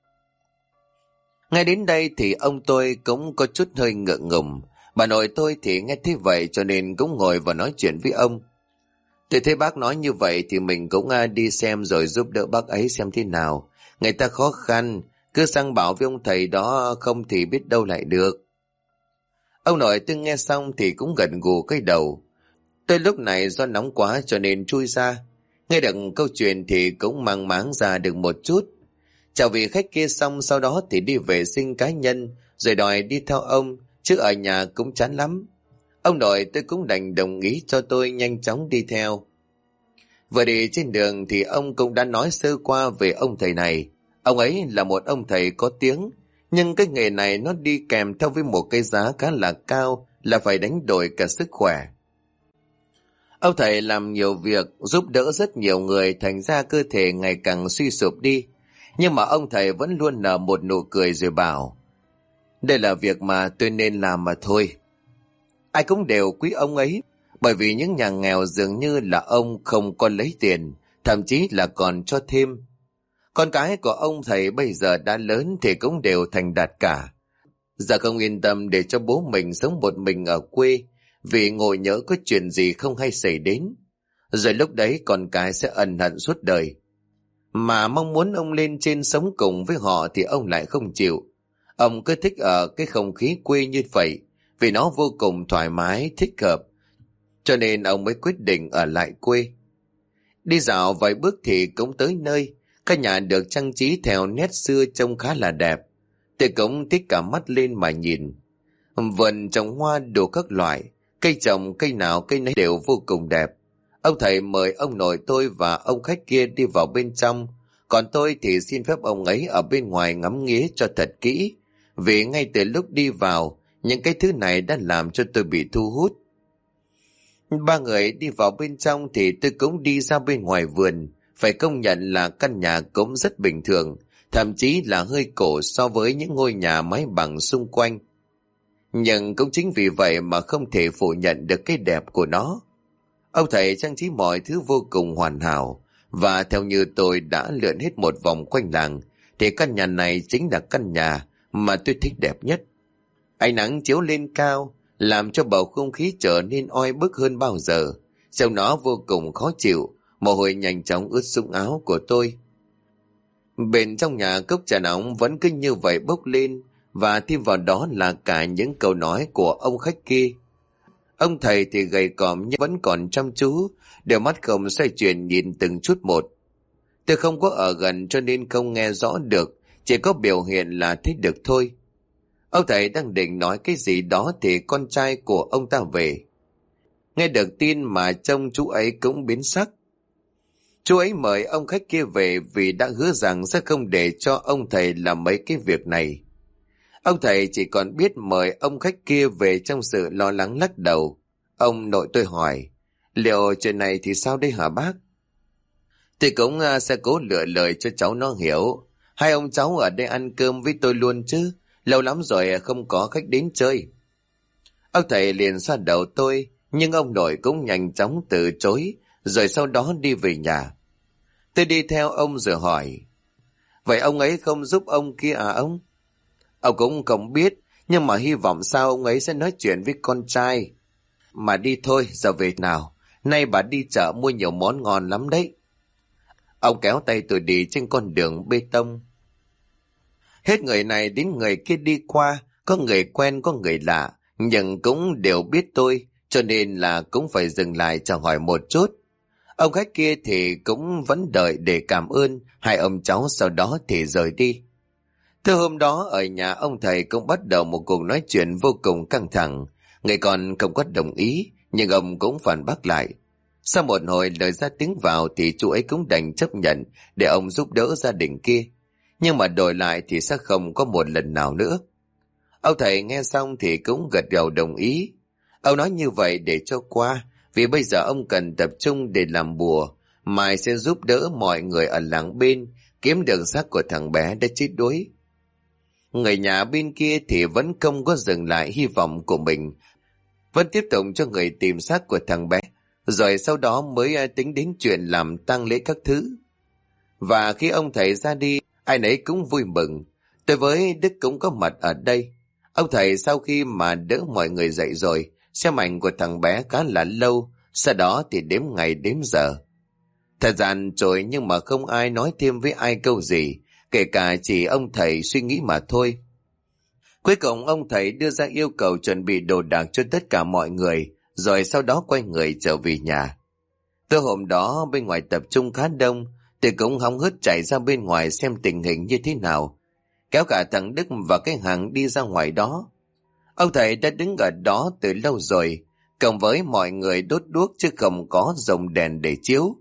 Ngay đến đây thì ông tôi cũng có chút hơi ngượng ngùng. Bà nội tôi thì nghe thế vậy cho nên cũng ngồi và nói chuyện với ông. Tôi thấy bác nói như vậy thì mình cũng đi xem rồi giúp đỡ bác ấy xem thế nào. Người ta khó khăn, cứ sang bảo với ông thầy đó không thì biết đâu lại được. Ông nội tôi nghe xong thì cũng gật gù cái đầu. Tôi lúc này do nóng quá cho nên chui ra. Nghe được câu chuyện thì cũng mang máng ra được một chút. Chào vị khách kia xong sau đó thì đi vệ sinh cá nhân rồi đòi đi theo ông, chứ ở nhà cũng chán lắm. Ông nội tôi cũng đành đồng ý cho tôi nhanh chóng đi theo. Vừa đi trên đường thì ông cũng đã nói sơ qua về ông thầy này. Ông ấy là một ông thầy có tiếng, nhưng cái nghề này nó đi kèm theo với một cái giá khá là cao, là phải đánh đổi cả sức khỏe. Ông thầy làm nhiều việc, giúp đỡ rất nhiều người, thành ra cơ thể ngày càng suy sụp đi. Nhưng mà ông thầy vẫn luôn nở một nụ cười rồi bảo, đây là việc mà tôi nên làm mà thôi. Ai cũng đều quý ông ấy, bởi vì những nhà nghèo dường như là ông không có lấy tiền, thậm chí là còn cho thêm. Con cái của ông thầy bây giờ đã lớn thì cũng đều thành đạt cả. Giờ không yên tâm để cho bố mình sống một mình ở quê, vì ngồi nhỡ có chuyện gì không hay xảy đến. Rồi lúc đấy con cái sẽ ân hận suốt đời. Mà mong muốn ông lên trên sống cùng với họ thì ông lại không chịu. Ông cứ thích ở cái không khí quê như vậy, vì nó vô cùng thoải mái, thích hợp. Cho nên ông mới quyết định ở lại quê. Đi dạo vài bước thì cũng tới nơi. Căn nhà được trang trí theo nét xưa trông khá là đẹp. Tôi cũng thích cả mắt lên mà nhìn. Vườn trồng hoa đủ các loại, cây trồng cây nào cây nấy đều vô cùng đẹp. Ông thầy mời ông nội tôi và ông khách kia đi vào bên trong, còn tôi thì xin phép ông ấy ở bên ngoài ngắm nghía cho thật kỹ, vì ngay từ lúc đi vào, những cái thứ này đã làm cho tôi bị thu hút. Ba người đi vào bên trong thì tôi cũng đi ra bên ngoài vườn. Phải công nhận là căn nhà cũng rất bình thường, thậm chí là hơi cổ so với những ngôi nhà mái bằng xung quanh. Nhưng cũng chính vì vậy mà không thể phủ nhận được cái đẹp của nó. Ông thầy trang trí mọi thứ vô cùng hoàn hảo, và theo như tôi đã lượn hết một vòng quanh làng, thì căn nhà này chính là căn nhà mà tôi thích đẹp nhất. Ánh nắng chiếu lên cao, làm cho bầu không khí trở nên oi bức hơn bao giờ. Trông nó vô cùng khó chịu, mồ hôi nhanh chóng ướt sũng áo của tôi. Bên trong nhà cốc trà nóng vẫn cứ như vậy bốc lên, và thêm vào đó là cả những câu nói của ông khách kia. Ông thầy thì gầy còm nhưng vẫn còn chăm chú, đôi mắt không xoay chuyển nhìn từng chút một. Tôi không có ở gần cho nên không nghe rõ được, chỉ có biểu hiện là thích được thôi. Ông thầy đang định nói cái gì đó thì con trai của ông ta về. Nghe được tin mà trông chú ấy cũng biến sắc. Chú ấy mời ông khách kia về vì đã hứa rằng sẽ không để cho ông thầy làm mấy cái việc này. Ông thầy chỉ còn biết mời ông khách kia về trong sự lo lắng lắc đầu. Ông nội tôi hỏi, liệu chuyện này thì sao đây hả bác? Tôi cũng sẽ cố lựa lời cho cháu nó hiểu. Hai ông cháu ở đây ăn cơm với tôi luôn chứ, lâu lắm rồi không có khách đến chơi. Ông thầy liền xoa đầu tôi, nhưng ông nội cũng nhanh chóng từ chối, rồi sau đó đi về nhà. Tôi đi theo ông rồi hỏi, vậy ông ấy không giúp ông kia à ông? Ông cũng không biết, nhưng mà hy vọng sao ông ấy sẽ nói chuyện với con trai. Mà đi thôi, giờ về nào. Nay bà đi chợ mua nhiều món ngon lắm đấy. Ông kéo tay tôi đi trên con đường bê tông. Hết người này đến người kia đi qua, có người quen có người lạ, nhưng cũng đều biết tôi, cho nên là cũng phải dừng lại chào hỏi một chút. Ông khách kia thì cũng vẫn đợi để cảm ơn hai ông cháu, sau đó thì rời đi. Từ hôm đó ở nhà ông thầy cũng bắt đầu một cuộc nói chuyện vô cùng căng thẳng. Người con không có đồng ý, nhưng ông cũng phản bác lại. Sau một hồi lời ra tiếng vào thì chú ấy cũng đành chấp nhận để ông giúp đỡ gia đình kia. Nhưng mà đổi lại thì sẽ không có một lần nào nữa. Ông thầy nghe xong thì cũng gật đầu đồng ý. Ông nói như vậy để cho qua, vì bây giờ ông cần tập trung để làm bùa. Mai sẽ giúp đỡ mọi người ở làng bên kiếm được xác của thằng bé đã chết đuối. Người nhà bên kia thì vẫn không có dừng lại hy vọng của mình, vẫn tiếp tục cho người tìm xác của thằng bé, rồi sau đó mới tính đến chuyện làm tang lễ các thứ. Và khi ông thầy ra đi, ai nấy cũng vui mừng. Tôi với Đức cũng có mặt ở đây. Ông thầy sau khi mà đỡ mọi người dậy rồi, xem ảnh của thằng bé khá là lâu, sau đó thì đếm ngày đếm giờ. Thời gian trôi nhưng mà không ai nói thêm với ai câu gì, kể cả chỉ ông thầy suy nghĩ mà thôi. Cuối cùng ông thầy đưa ra yêu cầu chuẩn bị đồ đạc cho tất cả mọi người, rồi sau đó quay người trở về nhà. Tối hôm đó bên ngoài tập trung khá đông, tôi cũng hóng hớt chạy ra bên ngoài xem tình hình như thế nào, kéo cả thằng Đức và cái hàng đi ra ngoài đó. Ông thầy đã đứng ở đó từ lâu rồi, cộng với mọi người đốt đuốc chứ không có dòng đèn để chiếu.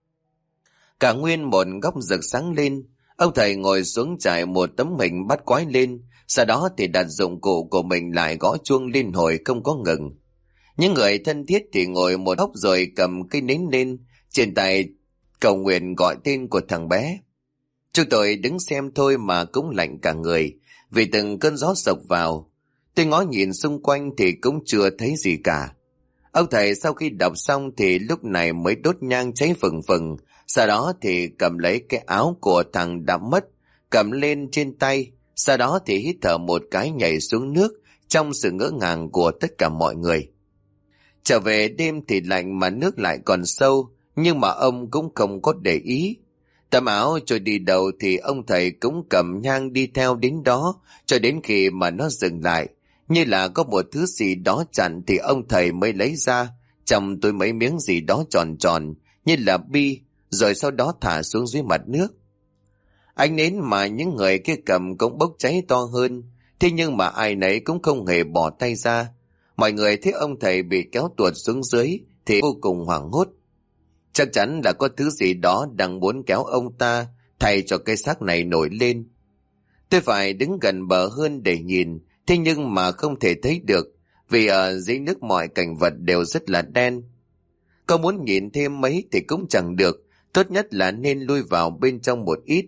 Cả nguyên một góc rực sáng lên, ông thầy ngồi xuống trải một tấm hình bắt quái lên, sau đó thì đặt dụng cụ của mình lại gõ chuông liên hồi không có ngừng. Những người thân thiết thì ngồi một góc rồi cầm cây nến lên, trên tay cầu nguyện gọi tên của thằng bé. Chúng tôi đứng xem thôi mà cũng lạnh cả người, vì từng cơn gió sộc vào. Tôi ngó nhìn xung quanh thì cũng chưa thấy gì cả. Ông thầy sau khi đọc xong thì lúc này mới đốt nhang cháy phừng phừng, sau đó thì cầm lấy cái áo của thằng đã mất, cầm lên trên tay, sau đó thì hít thở một cái nhảy xuống nước trong sự ngỡ ngàng của tất cả mọi người. Trở về đêm thì lạnh mà nước lại còn sâu, nhưng mà ông cũng không có để ý. Tấm áo trôi đi đầu thì ông thầy cũng cầm nhang đi theo đến đó, cho đến khi mà nó dừng lại. Như là có một thứ gì đó chặn thì ông thầy mới lấy ra, trong túi mấy miếng gì đó tròn tròn, như là bi, rồi sau đó thả xuống dưới mặt nước. Ánh nến mà những người kia cầm cũng bốc cháy to hơn, thế nhưng mà ai nấy cũng không hề bỏ tay ra. Mọi người thấy ông thầy bị kéo tuột xuống dưới thì vô cùng hoảng hốt. Chắc chắn là có thứ gì đó đang muốn kéo ông ta thay cho cái xác này nổi lên. Tôi phải đứng gần bờ hơn để nhìn, thế nhưng mà không thể thấy được, vì ở dưới nước mọi cảnh vật đều rất là đen. Có muốn nhìn thêm mấy thì cũng chẳng được, tốt nhất là nên lui vào bên trong một ít.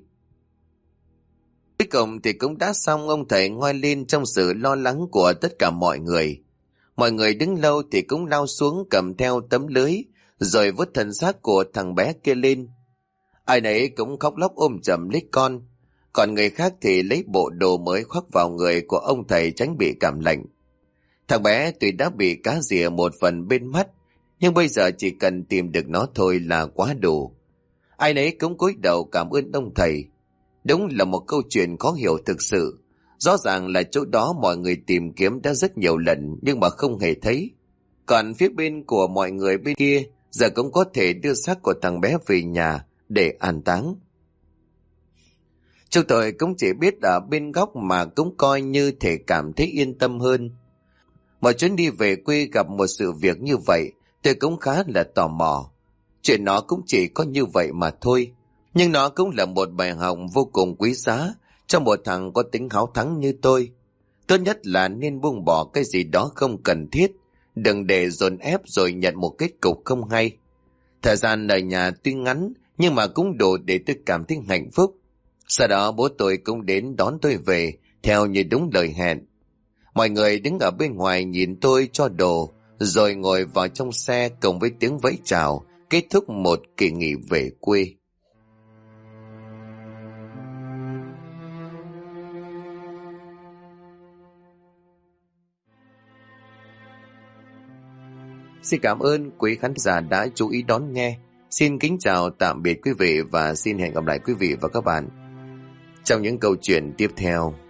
Cuối cùng thì cũng đã xong, ông thầy ngoi lên trong sự lo lắng của tất cả mọi người. Mọi người đứng lâu thì cũng lao xuống cầm theo tấm lưới, rồi vớt thân xác của thằng bé kia lên. Ai nấy cũng khóc lóc ôm chầm lấy con, còn người khác thì lấy bộ đồ mới khoác vào người của ông thầy tránh bị cảm lạnh. Thằng bé tuy đã bị cá rỉa một phần bên mắt, nhưng bây giờ chỉ cần tìm được nó thôi là quá đủ. Ai nấy cũng cúi đầu cảm ơn ông thầy. Đúng là một câu chuyện khó hiểu thực sự. Rõ ràng là chỗ đó mọi người tìm kiếm đã rất nhiều lần nhưng mà không hề thấy. Còn phía bên của mọi người bên kia giờ cũng có thể đưa xác của thằng bé về nhà để an táng. Chúng tôi cũng chỉ biết ở bên góc mà cũng coi như thể cảm thấy yên tâm hơn. Mọi chuyến đi về quê gặp một sự việc như vậy, tôi cũng khá là tò mò. Chuyện nó cũng chỉ có như vậy mà thôi, nhưng nó cũng là một bài học vô cùng quý giá cho một thằng có tính háo thắng như tôi. Tốt nhất là nên buông bỏ cái gì đó không cần thiết, đừng để dồn ép rồi nhận một kết cục không hay. Thời gian ở nhà tuy ngắn nhưng mà cũng đủ để tôi cảm thấy hạnh phúc. Sau đó bố tôi cũng đến đón tôi về theo như đúng lời hẹn. Mọi người đứng ở bên ngoài nhìn tôi cho đồ, rồi ngồi vào trong xe cùng với tiếng vẫy chào, kết thúc một kỳ nghỉ về quê. Xin cảm ơn quý khán giả đã chú ý đón nghe. Xin kính chào tạm biệt quý vị và xin hẹn gặp lại quý vị và các bạn trong những câu chuyện tiếp theo.